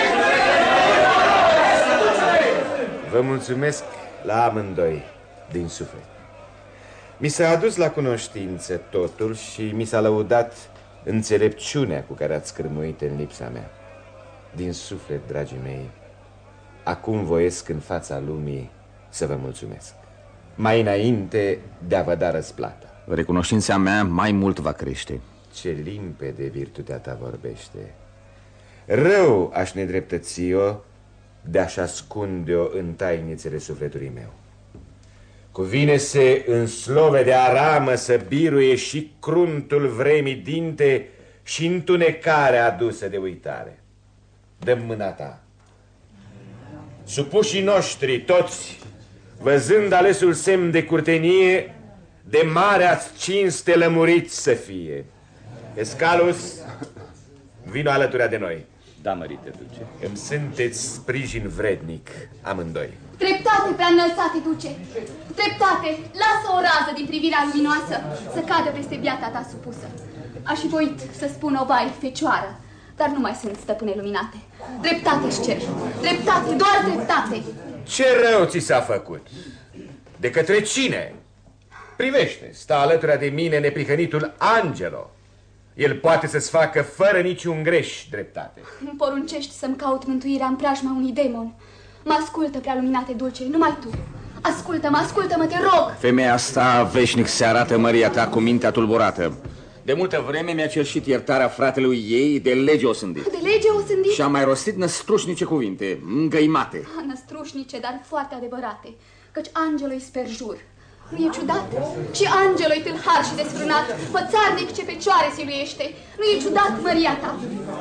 Vă mulțumesc la amândoi din suflet. Mi s-a adus la cunoștință totul și mi s-a lăudat înțelepciunea cu care ați cârmuit în lipsa mea. Din suflet, dragii mei, acum voiesc în fața lumii să vă mulțumesc, mai înainte de a vă da răsplata. Recunoștința mea mai mult va crește. Ce limpede virtutea ta vorbește. Rău aș nedreptăți-o de-aș ascunde-o în tainițele sufletului meu. Cuvine-se în slove de aramă să biruie și cruntul vremii dinte și întunecarea adusă de uitare. Dă-mi mâna ta. Supușii noștri toți, văzând alesul semn de curtenie, de marea-ți cinste lămuriți să fie. Scalus, vino alături de noi. Da, mărite duce. Îmi sunteți sprijin vrednic, amândoi. Dreptate, prea înălțate duce. Dreptate, lasă o rază din privirea luminoasă să cadă peste biata ta supusă. Aș fi voit să spun o vai, fecioară, dar nu mai sunt stăpâne luminate. Dreptate-și cer, dreptate, doar dreptate. Ce rău ți s-a făcut? De către cine? Privește, stă alături de mine neprihănitul Angelo. El poate să-ți facă fără niciun greș dreptate. Îmi poruncești să-mi caut mântuirea în preajma unui demon. Mă ascultă, prea luminate dulce, numai tu. Ascultă-mă, ascultă-mă, te rog. Femeia asta veșnic se arată, Maria ta, cu mintea tulburată. De multă vreme mi-a cerșit iertarea fratelui ei, de lege osândit. De lege osândit? Și a mai rostit năstrușnice cuvinte, îngăimate. Năstrușnice, dar foarte adevărate, căci Angelo-i sperjur. Nu e ciudat? Și Angelo-i tâlhar și desfrânat, fățarnic ce fecioare siluiește. Nu e ciudat, Maria ta?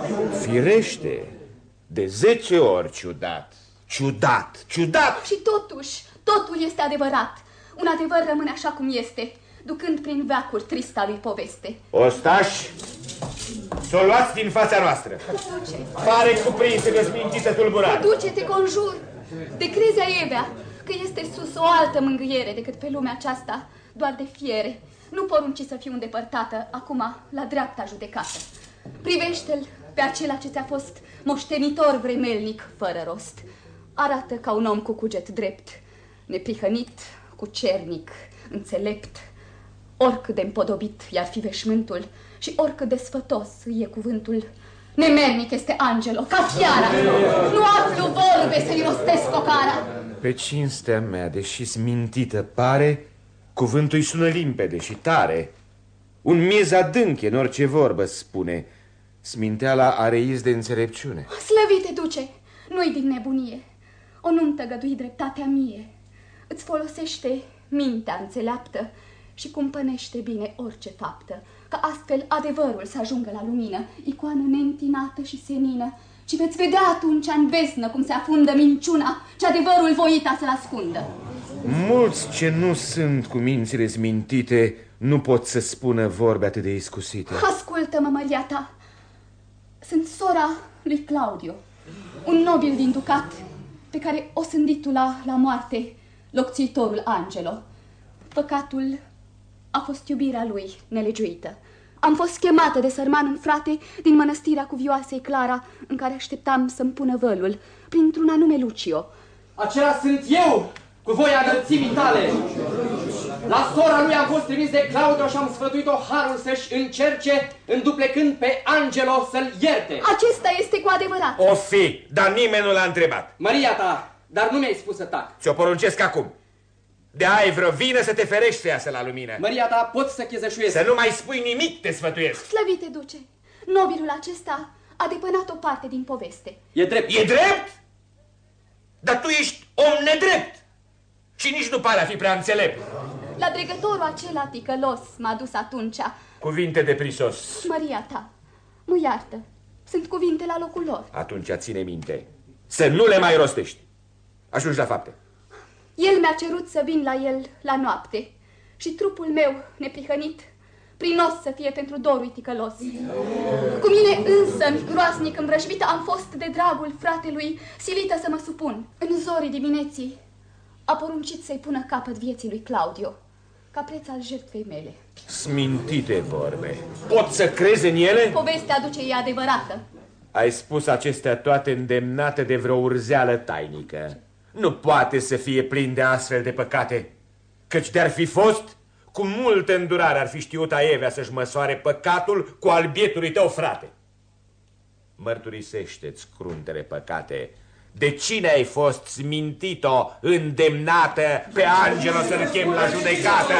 Firește, de 10 ori ciudat. Ciudat, ciudat! Și totuși, totul este adevărat. Un adevăr rămâne așa cum este, ducând prin veacuri trista lui poveste. Ostași, s-o luați din fața noastră. Duce. Pare cuprinsă de smintită tulburare. Duce, te conjur. De crezea Evea că este sus o altă mângâiere decât pe lumea aceasta, doar de fiere. Nu porunci să fiu îndepărtată, acum, la dreapta judecată. Privește-l pe acela ce ți-a fost moștenitor vremelnic, fără rost. Arată ca un om cu cuget drept, neprihănit, cucernic, înțelept. Oricât de împodobit i-ar fi veșmântul și oricât de sfătos e cuvântul, nemernic este Angelo, ca fiara. Nu aflu vorbe să-i rostesc o cara. Pe cinstea mea, deși smintită pare, cuvântul-i sună limpede și tare. Un miez adânc în orice vorbă spune. Sminteala are iz de înțelepciune. Slăvite, duce, nu-i din nebunie. O nu-mi tăgădui dreptatea mie. Îți folosește mintea înțeleaptă și cumpănește bine orice faptă, ca astfel adevărul să ajungă la lumină, icoană neîntinată și senină, și veți vedea atunci în beznă cum se afundă minciuna și adevărul voita să-l ascundă. Mulți ce nu sunt cu mințile smintite nu pot să spună vorbe atât de iscusite. Ascultă-mă, Maria ta. Sunt sora lui Claudio, un nobil din ducat pe care o sânditul la moarte locțiitorul Angelo. Păcatul a fost iubirea lui nelegiuită. Am fost chemată de sărman în frate din mănăstirea cuvioasei Clara, în care așteptam să-mi pună vălul, printr-un anume Lucio. Acela sunt eu, cu voia înălțimii tale. La sora lui am fost trimis de Claudio și am sfătuit-o harul să-și încerce, înduplecând pe Angelo să-l ierte. Acesta este cu adevărat. O fi, dar nimeni nu l-a întrebat. Maria ta, dar nu mi-ai spus să tac. Ți-o poruncesc acum. De ai vreo vină să te ferești să iasă la lumină. Maria ta, poți să chezășuiesc. Să nu mai spui nimic, te sfătuiesc. Slăvite, duce, nobilul acesta a depănat o parte din poveste. E drept. E drept? Dar tu ești om nedrept și nici nu pare a fi prea înțelept. La dregătorul acela ticălos m-a dus atunci. Cuvinte de prisos. Maria ta, mă iartă, sunt cuvinte la locul lor. Atunci ține minte, să nu le mai rostești. Ajungi la fapte. El mi-a cerut să vin la el la noapte și trupul meu neprihănit prinos să fie pentru dorul ticălos. Cu mine însă, groasnic îmbrășbită, am fost de dragul fratelui silită să mă supun. În zorii dimineții a poruncit să-i pună capăt vieții lui Claudio, ca preț al jertfei mele. Smintite vorbe. Pot să crezi în ele? Povestea aduce e adevărată. Ai spus acestea toate îndemnate de vreo urzeală tainică. Nu poate să fie plin de astfel de păcate, căci de-ar fi fost, cu multă îndurare ar fi știut Evea să-și măsoare păcatul cu al bietului tău frate. Mărturisește-ți cruntele păcate. De cine ai fost smintit-o, îndemnată pe Angelo să-l chem la judecată?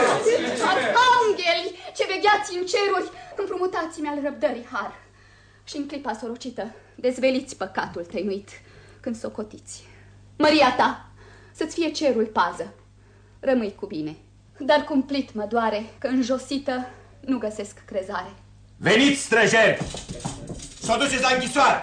Arhangheli, ce vegheați în ceruri, împrumutați-mi al răbdării har. Și în clipa sorocită, dezveliți păcatul tăinuit când socotiți. Maria ta, să-ți fie cerul pază. Rămâi cu bine. Dar cumplit mă doare că înjosită nu găsesc crezare. Veniți, străjeri! S-o duceți la închisoare!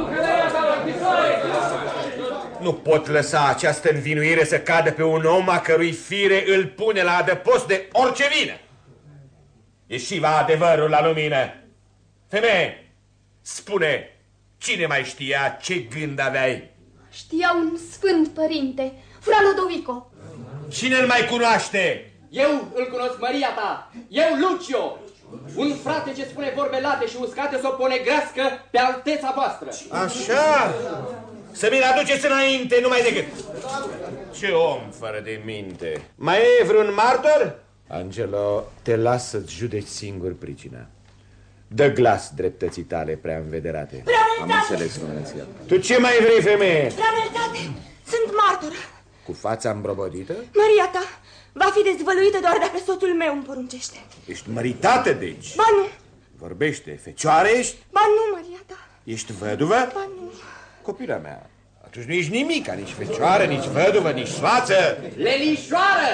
Nu pot lăsa această învinuire să cadă pe un om a cărui fire îl pune la adăpost de orice vină. Ieși-va adevărul la lumină. Femeie, spune, cine mai știa ce gând aveai? Știa un sfânt părinte, Fra Lodovico. Cine îl mai cunoaște? Eu îl cunosc, Maria ta. Eu, Lucio. Un frate ce spune vorbe late și uscate să o ponegrească pe alteța voastră. Așa? Să mi-l aduceți înainte, numai decât. Ce om fără de minte. Mai e vreun martor? Angelo, te las să-ți judeci singur pricina. Dă glas dreptății tale, prea învederate. Am înțeles, Doamnăția. Tu ce mai vrei, femeie? Preamertate, sunt martor. Cu fața îmbrobodită? Măria ta va fi dezvăluită doar dacă soțul meu îmi poruncește. Ești măritată, deci? Ba nu. Vorbește, fecioară ești? Ba nu, Măria ta. Ești văduvă? Ba nu. Copila mea, atunci nu ești nimica, nici fecioară, nici văduvă, nici soață. Lelișoară!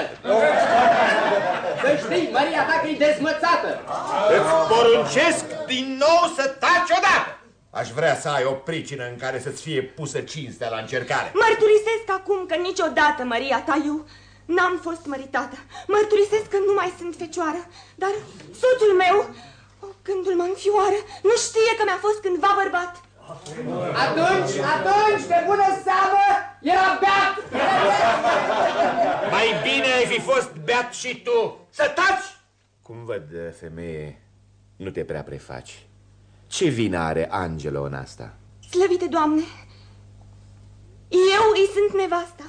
Să știi, Măria ta, că-i dezmățată. Îți poruncesc din nou să taci odată. Aș vrea să ai o pricină în care să-ți fie pusă cinstea la încercare. Mărturisesc acum că niciodată, Măria ta, eu n-am fost măritată. Mărturisesc că nu mai sunt fecioară. Dar soțul meu, gândul mă înfioară, nu știe că mi-a fost cândva bărbat. Atunci, pe bună seamă, era beat! Mai bine ai fi fost beat și tu. Să taci! Cum văd, femeie, nu te prea prefaci. Ce vină are Angelo în asta? Slăvite Doamne, eu îi sunt nevasta.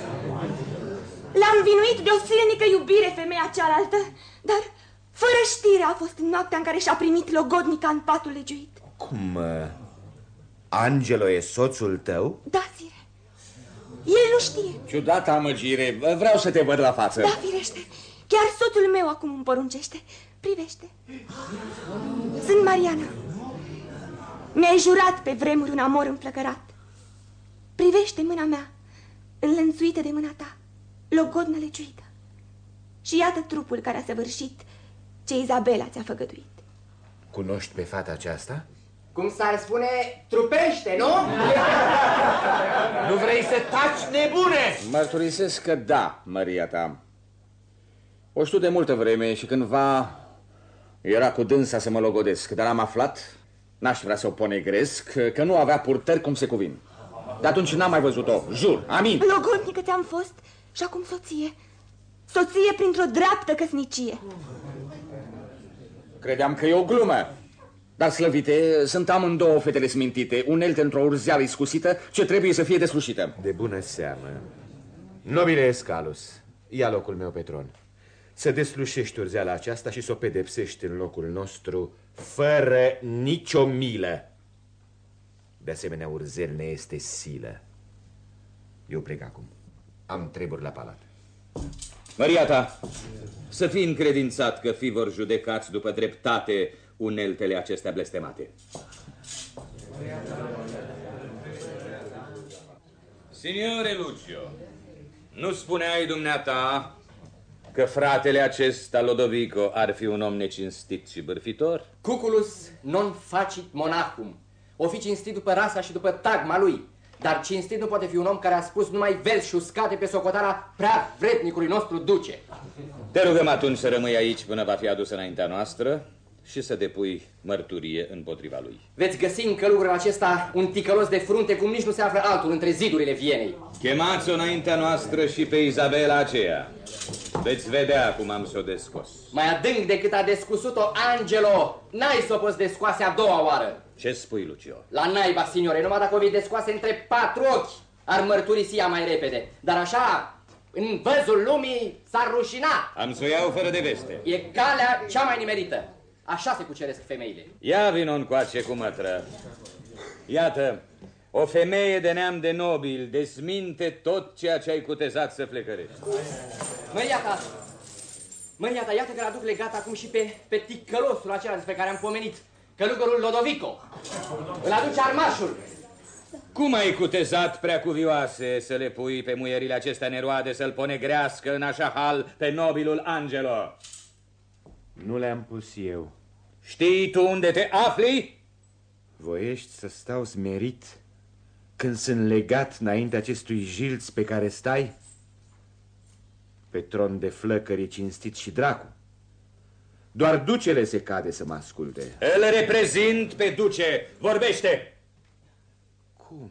L-am vinuit de o silnică iubire femeia cealaltă, dar fără știre a fost în noaptea în care și-a primit logodnica în patul legiuit. Cum? Angelo e soțul tău? Da, sire. El nu știe. Ciudată amăgire, vreau să te văd la față. Da, firește. Chiar soțul meu acum îmi poruncește. Privește. Sunt Mariana. Mi-ai jurat pe vremuri un amor înflăcărat. Privește mâna mea, înlănțuită de mâna ta, logodnă legiuită. Și iată trupul care a săvârșit ce Izabela ți-a făgăduit. Cunoști pe fata aceasta? Cum s-ar spune, trupește, nu? Nu vrei să taci, nebune? Mărturisesc că da, Măria ta. O știu de multă vreme și cândva era cu dânsa să mă logodesc, dar am aflat, n-aș vrea să o ponegresc, că nu avea purtări cum se cuvine. De atunci n-am mai văzut-o, jur, amin. Logodnică ți-am fost și acum soție. Soție printr-o dreaptă căsnicie. Credeam că e o glumă. Dar, slăvite, sunt amândouă fetele smintite, unelte într-o urzeală iscusită ce trebuie să fie deslușită. De bună seamă. Nobile Escalus, ia locul meu pe tron. Să deslușești urzeala aceasta și să o pedepsești în locul nostru fără nicio milă. De asemenea, urzel ne este silă. Eu plec acum. Am treburi la palat. Măria ta, să fii încredințat că fi vor judecați după dreptate uneltele acestea blestemate. Signore Lucio, nu spuneai dumneata că fratele acesta, Lodovico, ar fi un om necinstit și bârfitor? Cuculus non facit monachum. O fi cinstit după rasa și după tagma lui. Dar cinstit nu poate fi un om care a spus numai verzi și uscate pe socotarea prea vrednicului nostru duce. Te rugăm atunci să rămâi aici până va fi adus înaintea noastră și să depui mărturie împotriva lui. Veți găsi în călugărul acesta un ticălos de frunte cum nici nu se află altul între zidurile Vienei. Chemați-o înaintea noastră și pe Izabela aceea. Veți vedea cum am să o descos. Mai adânc decât a descusut-o Angelo, n-ai să o poți descoase a doua oară. Ce spui, Lucio? La naiba, signore, numai dacă o vei descoase între 4 ochi, ar mărturisi ea mai repede. Dar așa, în văzul lumii, s-ar rușina. Am să o iau fără de veste. E calea cea mai nimerită. Așa se cuceresc femeile. Ia vino încoace cu mătră. Iată, o femeie de neam de nobil desminte tot ceea ce ai cutezat să flecărești. Măria ta, iată că l-aduc legat acum și pe ticălosul acela despre care am pomenit, călugărul Lodovico. Îl aduce armașul. Cum ai cutezat, preacuvioase, să le pui pe muierile acestea neroade să-l ponegrească în așa hal pe nobilul Angelo? Nu le-am pus eu. Știi tu unde te afli? Voiești să stau smerit când sunt legat înainte acestui jilț pe care stai? Pe tron de flăcări e cinstit și dracu. Doar ducele se cade să mă asculte. Îl reprezint pe duce. Vorbește! Cum?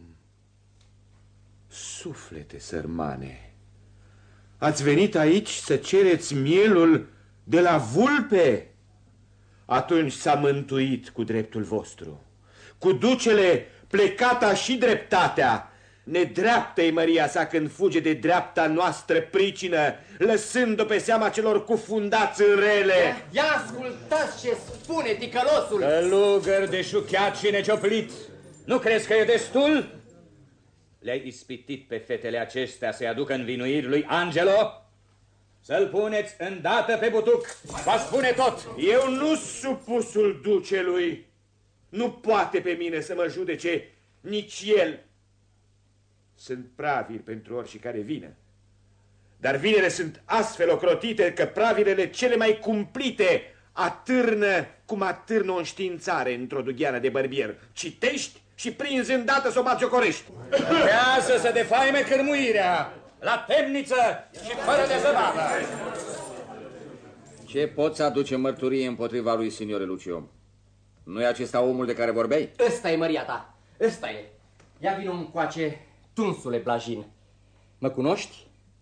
Suflete sărmane, ați venit aici să cereți mielul de la vulpe? Atunci s-a mântuit cu dreptul vostru. Cu ducele plecata și dreptatea. Nedreaptă-i măria sa când fuge de dreapta noastră pricină, lăsându-o pe seama celor cufundați în rele. Ia ascultați ce spune ticălosul. Călugăr de șuchiat și necioplit, nu crezi că e destul? Le-ai ispitit pe fetele acestea să-i aducă învinuiri lui Angelo? Să-l puneți îndată pe butuc, va spune tot. Eu nu-s supusul ducelui. Nu poate pe mine să mă judece nici el. Sunt praviri pentru oricare vină. Dar vinele sunt astfel ocrotite că pravirele cele mai cumplite atârnă cum atârnă o înștiințare într-o dugheană de bărbier. Citești și prinzi îndată să o batjocorești. Vrează să defaime cârmuirea la temniță și fără de zăbavă. Ce poți aduce mărturie împotriva lui signore Lucio? Nu e acesta omul de care vorbeai? Ăsta e măria ta, ăsta e. Ia vino încoace, tunsule Blajin. Mă cunoști?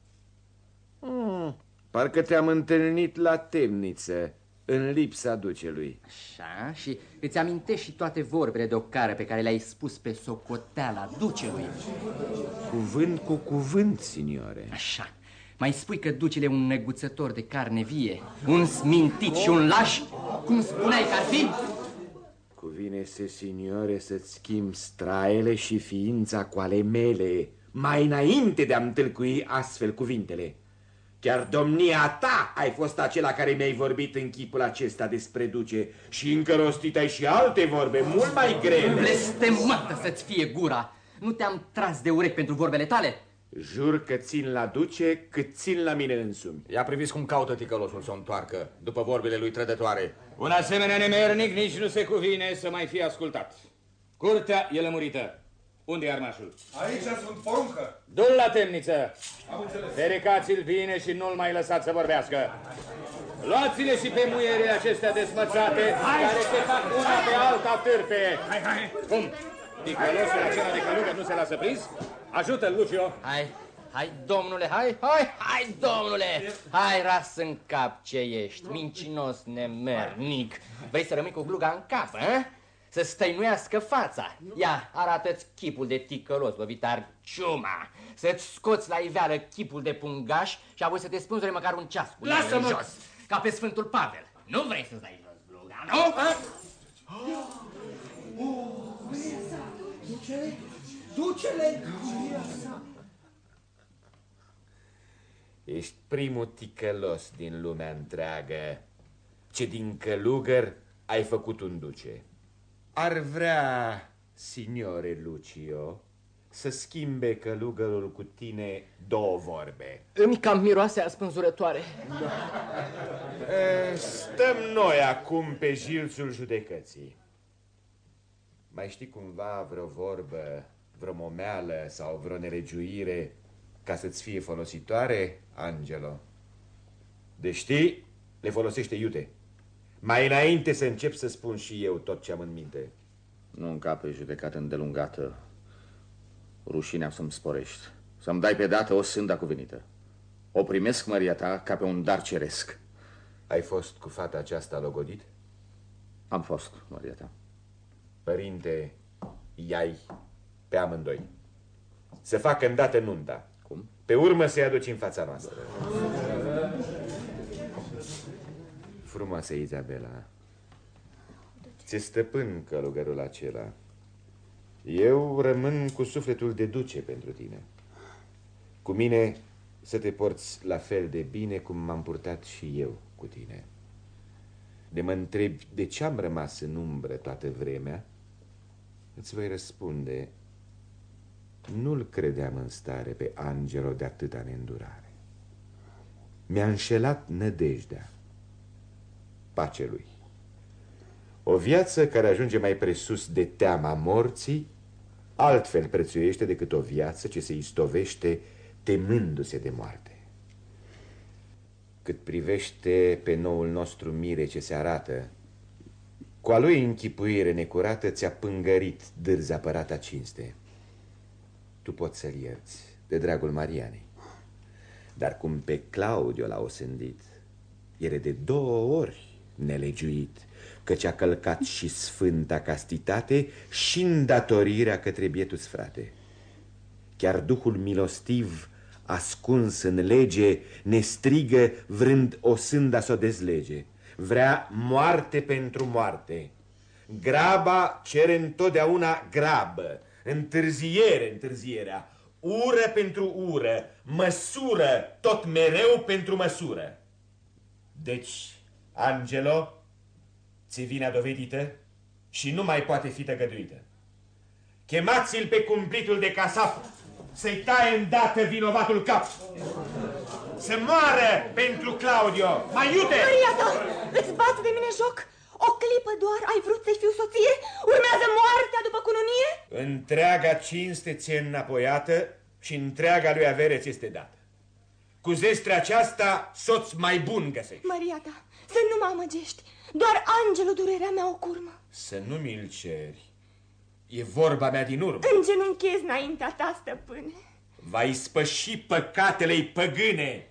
Parcă te-am întâlnit la temniță, în lipsa ducelui. Așa, și îți amintești și toate vorbele de ocară pe care le-ai spus pe socoteala ducelui. Cuvânt cu cuvânt, signore. Așa. Mai spui că ducele e un neguțător de carne vie, un smintit și un laș? Cum spuneai că ar fi? Cuvine-se, signore, să-ți schimbi straele și ființa cu ale mele, mai înainte de a-mi tâlcui astfel cuvintele. Chiar domnia ta ai fost acela care mi-ai vorbit în chipul acesta despre duce și încă rostit ai și alte vorbe mult mai grele. Blestemată să-ți fie gura! Nu te-am tras de urechi pentru vorbele tale? Jur că țin la duce cât țin la mine însumi. Ia priviți cum caută ticălosul să o întoarcă după vorbile lui trădătoare. Un asemenea nemernic nici nu se cuvine să mai fie ascultat. Curtea e lămurită. Unde e armașul? Aici sunt, poruncă. Du-l la temniță. Am înțeles. Ferecați-l bine și nu-l mai lăsați să vorbească. Luați-le și pe muierile acestea desmățate, care se fac una pe alta târpe. Hai. Cum? Ticălosul acela de călugăr nu se lasă prins? Ajută-l, Lucio. Hai, domnule, hai, domnule! Hai, ras în cap ce ești, mincinos nemernic. Vrei să rămâi cu gluga în cap, a? Să stăinuiască fața. Ia, arată-ți chipul de ticălos, lovitar ciuma. Să-ți scoți la iveală chipul de pungaș și apoi să te spânzure măcar un ceas cu Lasă-mă jos, ca pe Sfântul Pavel. Nu vrei să-ți dai jos gluga, nu? Ducele! Ești primul ticălos din lumea întreagă, ce din călugăr ai făcut un duce. Ar vrea, signore Lucio, să schimbe călugărul cu tine două vorbe. Îmi cam miroase a spânzurătoare. Stăm noi acum pe jilțul judecății. Mai știi cumva vreo vorbă, vreo momeală sau vreo nelegiuire ca să-ți fie folositoare, Angelo? De știi, le folosește iute. Mai înainte să încep să spun și eu tot ce am în minte. Nu încape judecată îndelungată. Rușinea să-mi sporești. Să-mi dai pe dată o sânda cuvenită. O primesc, măria ta, ca pe un dar ceresc. Ai fost cu fata aceasta logodit? Am fost, măria ta. Părinte, i-ai pe amândoi. Să facă îndată nunta. Cum? Pe urmă să-i aduci în fața noastră. Frumoasă Izabela, ți-e stăpân călugărul acela. Eu rămân cu sufletul de duce pentru tine. Cu mine să te porți la fel de bine cum m-am purtat și eu cu tine. De mă întrebi de ce am rămas în umbră toată vremea, îți voi răspunde: nu-l credeam în stare pe Angelo de atâta neîndurare. Mi-a înșelat nădejdea. Pace lui. O viață care ajunge mai presus de teama morții altfel prețuiește decât o viață ce se istovește temându-se de moarte. Cât privește pe noul nostru mire ce se arată, cu a lui închipuire necurată ți-a pângărit dârza părata cinste. Tu poți să-l ierți de dragul Marianei, dar cum pe Claudio l-a osândit, el de 2 ori nelegiuit, căci a călcat și sfânta castitate și îndatorirea către bietul frate. chiar Duhul milostiv, ascuns în lege, ne strigă vrând o sânda să o dezlege. Vrea moarte pentru moarte. Graba cere întotdeauna grabă, întârzierea, ură pentru ură, măsură tot mereu pentru măsură. Deci, Angelo, ți vine dovedită și nu mai poate fi tăgăduită. Chemați-l pe cumplitul de casap să-i taie îndată vinovatul cap. Să moară pentru Claudio. Mai iute! Maria ta, îți bați de mine joc? O clipă doar ai vrut să-i fiu soție? Urmează moartea după cununie? Întreaga cinste ți-e înapoiată și întreaga lui avere ți este dată. Cu zestrea aceasta, soț mai bun găsești. Maria ta, să nu mă amăgești. Doar Angelo durerea mea o curmă. Să nu mi-l ceri. E vorba mea din urmă. Îngenunchez înaintea ta, stăpâne. Va ispăși păcatele-i păgâne.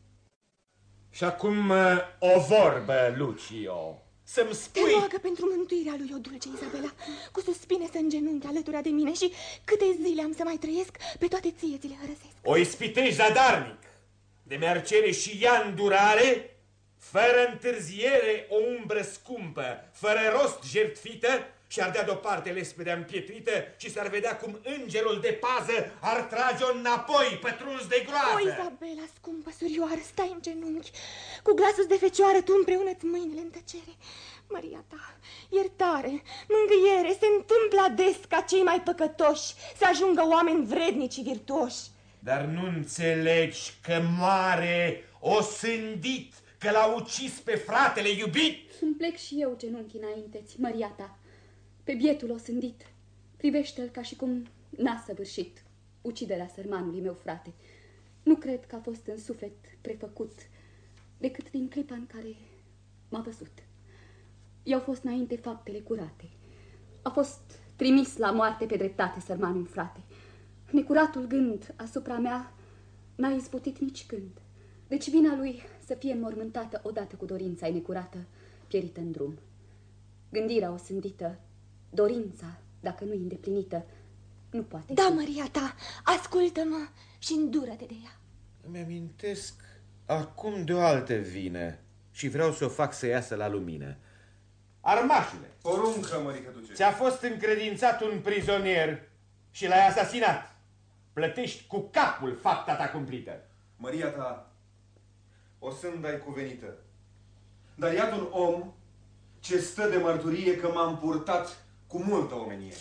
Și acum o vorbă, Lucio. Să-mi spui... Te roagă pentru mântuirea lui, o dulce Izabela. Cu suspine să îngenunchi alătura de mine și câte zile am să mai trăiesc, pe toate ție ți le hărăsesc. O ispitești zadarnic. De mi-ar cere și ea îndurare, fără întârziere o umbră scumpă, fără rost jertfită, și-ar dea deoparte lespedea împietrită și s-ar vedea cum îngerul de pază ar trage-o înapoi, pătruns de groază. O, Izabela, scumpă surioară, stai în genunchi. Cu glasul de fecioară tu împreună-ți mâinile în tăcere. Maria ta, iertare, mângâiere, se întâmplă ades ca cei mai păcătoși să ajungă oameni vrednici și virtuoși. Dar nu înțelegi că moare osândit, că l-a ucis pe fratele iubit? Îmi plec și eu genunchi înainte-ți, Maria ta. Pe bietul osândit, privește-l ca și cum n-a săvârșit uciderea sărmanului meu frate. Nu cred că a fost în suflet prefăcut, decât din clipa în care m-a văzut. I-au fost înainte faptele curate. A fost trimis la moarte pe dreptate sărmanul frate. Necuratul gând asupra mea n-a izbutit nici când. Deci vina lui să fie înmormântată odată cu dorința ei necurată, pierită în drum. Gândirea osândită, dorința, dacă nu-i îndeplinită, nu poate Da, fi. Maria ta, ascultă-mă și îndură-te de ea. Îmi amintesc acum de o altă vină și vreau să o fac să iasă la lumină. Armașule! Poruncă, mărică duce. Ți-a fost încredințat un prizonier și l-ai asasinat. Plătești cu capul fapta ta cumplită. Maria ta, o sânda-i cuvenită. Dar iată un om ce stă de mărturie că m-am purtat cu multă omenie.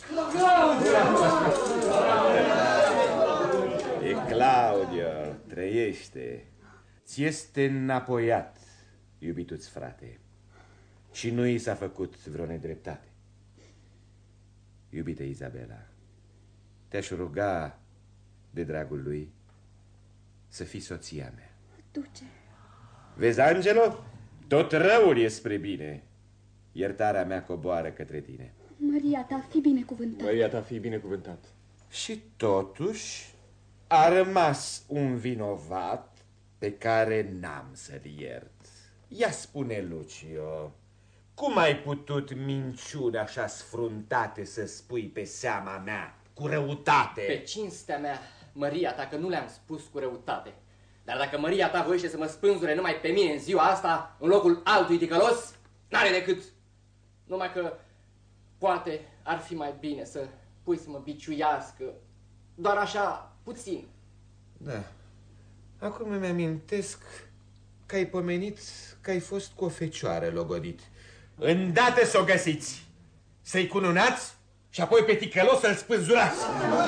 E Claudio, trăiește. Ți este înapoiat, iubituți frate, și nu i s-a făcut vreo nedreptate. Iubite Izabela, te-aș ruga de dragul lui să fii soția mea. Duce. Vezi, Angelo? Tot răul e spre bine. Iertarea mea coboară către tine. Maria ta, fi binecuvântat. Maria ta, fi binecuvântat. Și totuși a rămas un vinovat pe care n-am să-l iert. Ia spune, Lucio, cum ai putut minciuni așa sfruntate să spui pe seama mea cu răutate? Pe cinstea mea, Maria ta, că nu le-am spus cu răutate. Dar dacă Maria ta voiește să mă spânzure numai pe mine în ziua asta, în locul altui ticălos, n-are decât. Numai că poate ar fi mai bine să pui să mă biciuiască, doar așa, puțin. Da. Acum îmi amintesc că ai pomenit că ai fost cu o fecioară logodit. Îndată s-o găsiți, să-i cununați și apoi pe ticălos să-l spânzurați.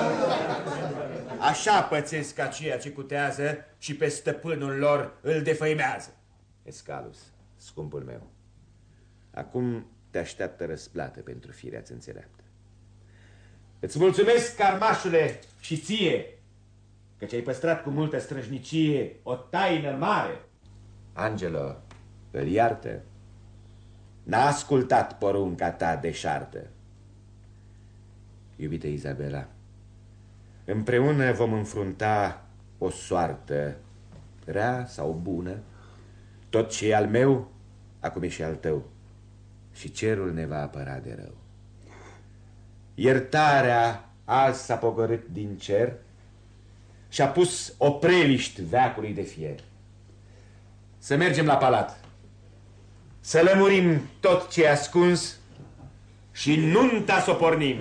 Așa pățesc aceia ce cutează și pe stăpânul lor îl defăimează. Escalus, scumpul meu, acum te așteaptă răsplată pentru firea-ți înțeleaptă. Îți mulțumesc, carmașule, și ție, căci ai păstrat cu multă străjnicie o taină mare. Angelo, îl iartă. N-a ascultat porunca ta deșartă. Iubite Izabela, împreună vom înfrunta o soartă, rea sau bună. Tot ce e al meu, acum e și al tău. Și cerul ne va apăra de rău. Iertarea azi s-a pogorât din cer și-a pus opreliști veacului de fier. Să mergem la palat, să lămurim tot ce e ascuns și nunta să o pornim.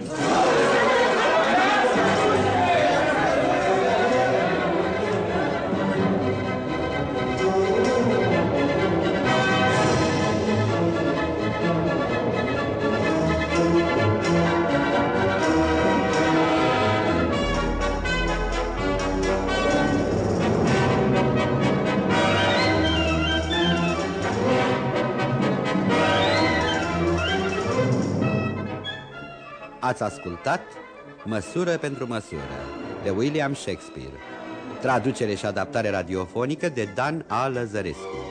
Ați ascultat Măsură pentru măsură de William Shakespeare. Traducere și adaptare radiofonică de Dan A. Lăzărescu.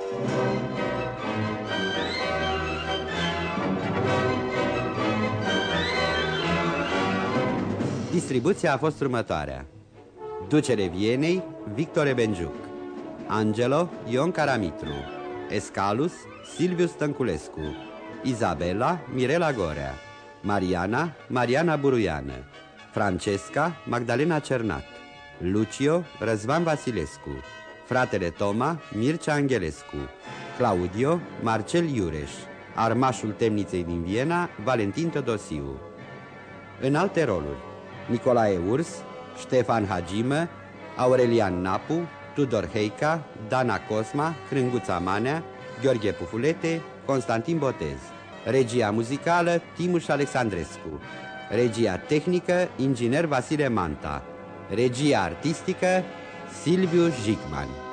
Distribuția a fost următoarea: Ducele Vienei, Victor Ebenjuc; Angelo, Ion Caramitru; Escalus, Silviu Stănculescu; Izabela, Mirela Gorea; Mariana, Mariana Buruiană; Francesca, Magdalena Cernat; Lucio, Răzvan Vasilescu; fratele Toma, Mircea Angelescu; Claudio, Marcel Iureș; armașul temniței din Viena, Valentin Tădosiu. În alte roluri: Nicolae Urs, Ștefan Hagimă, Aurelian Napu, Tudor Heica, Dana Cosma, Crânguța Manea, Gheorghe Pufulete, Constantin Botez. Regia muzicală, Timuș Alexandrescu. Regia tehnică, inginer Vasile Manta. Regia artistică, Silviu Jicman.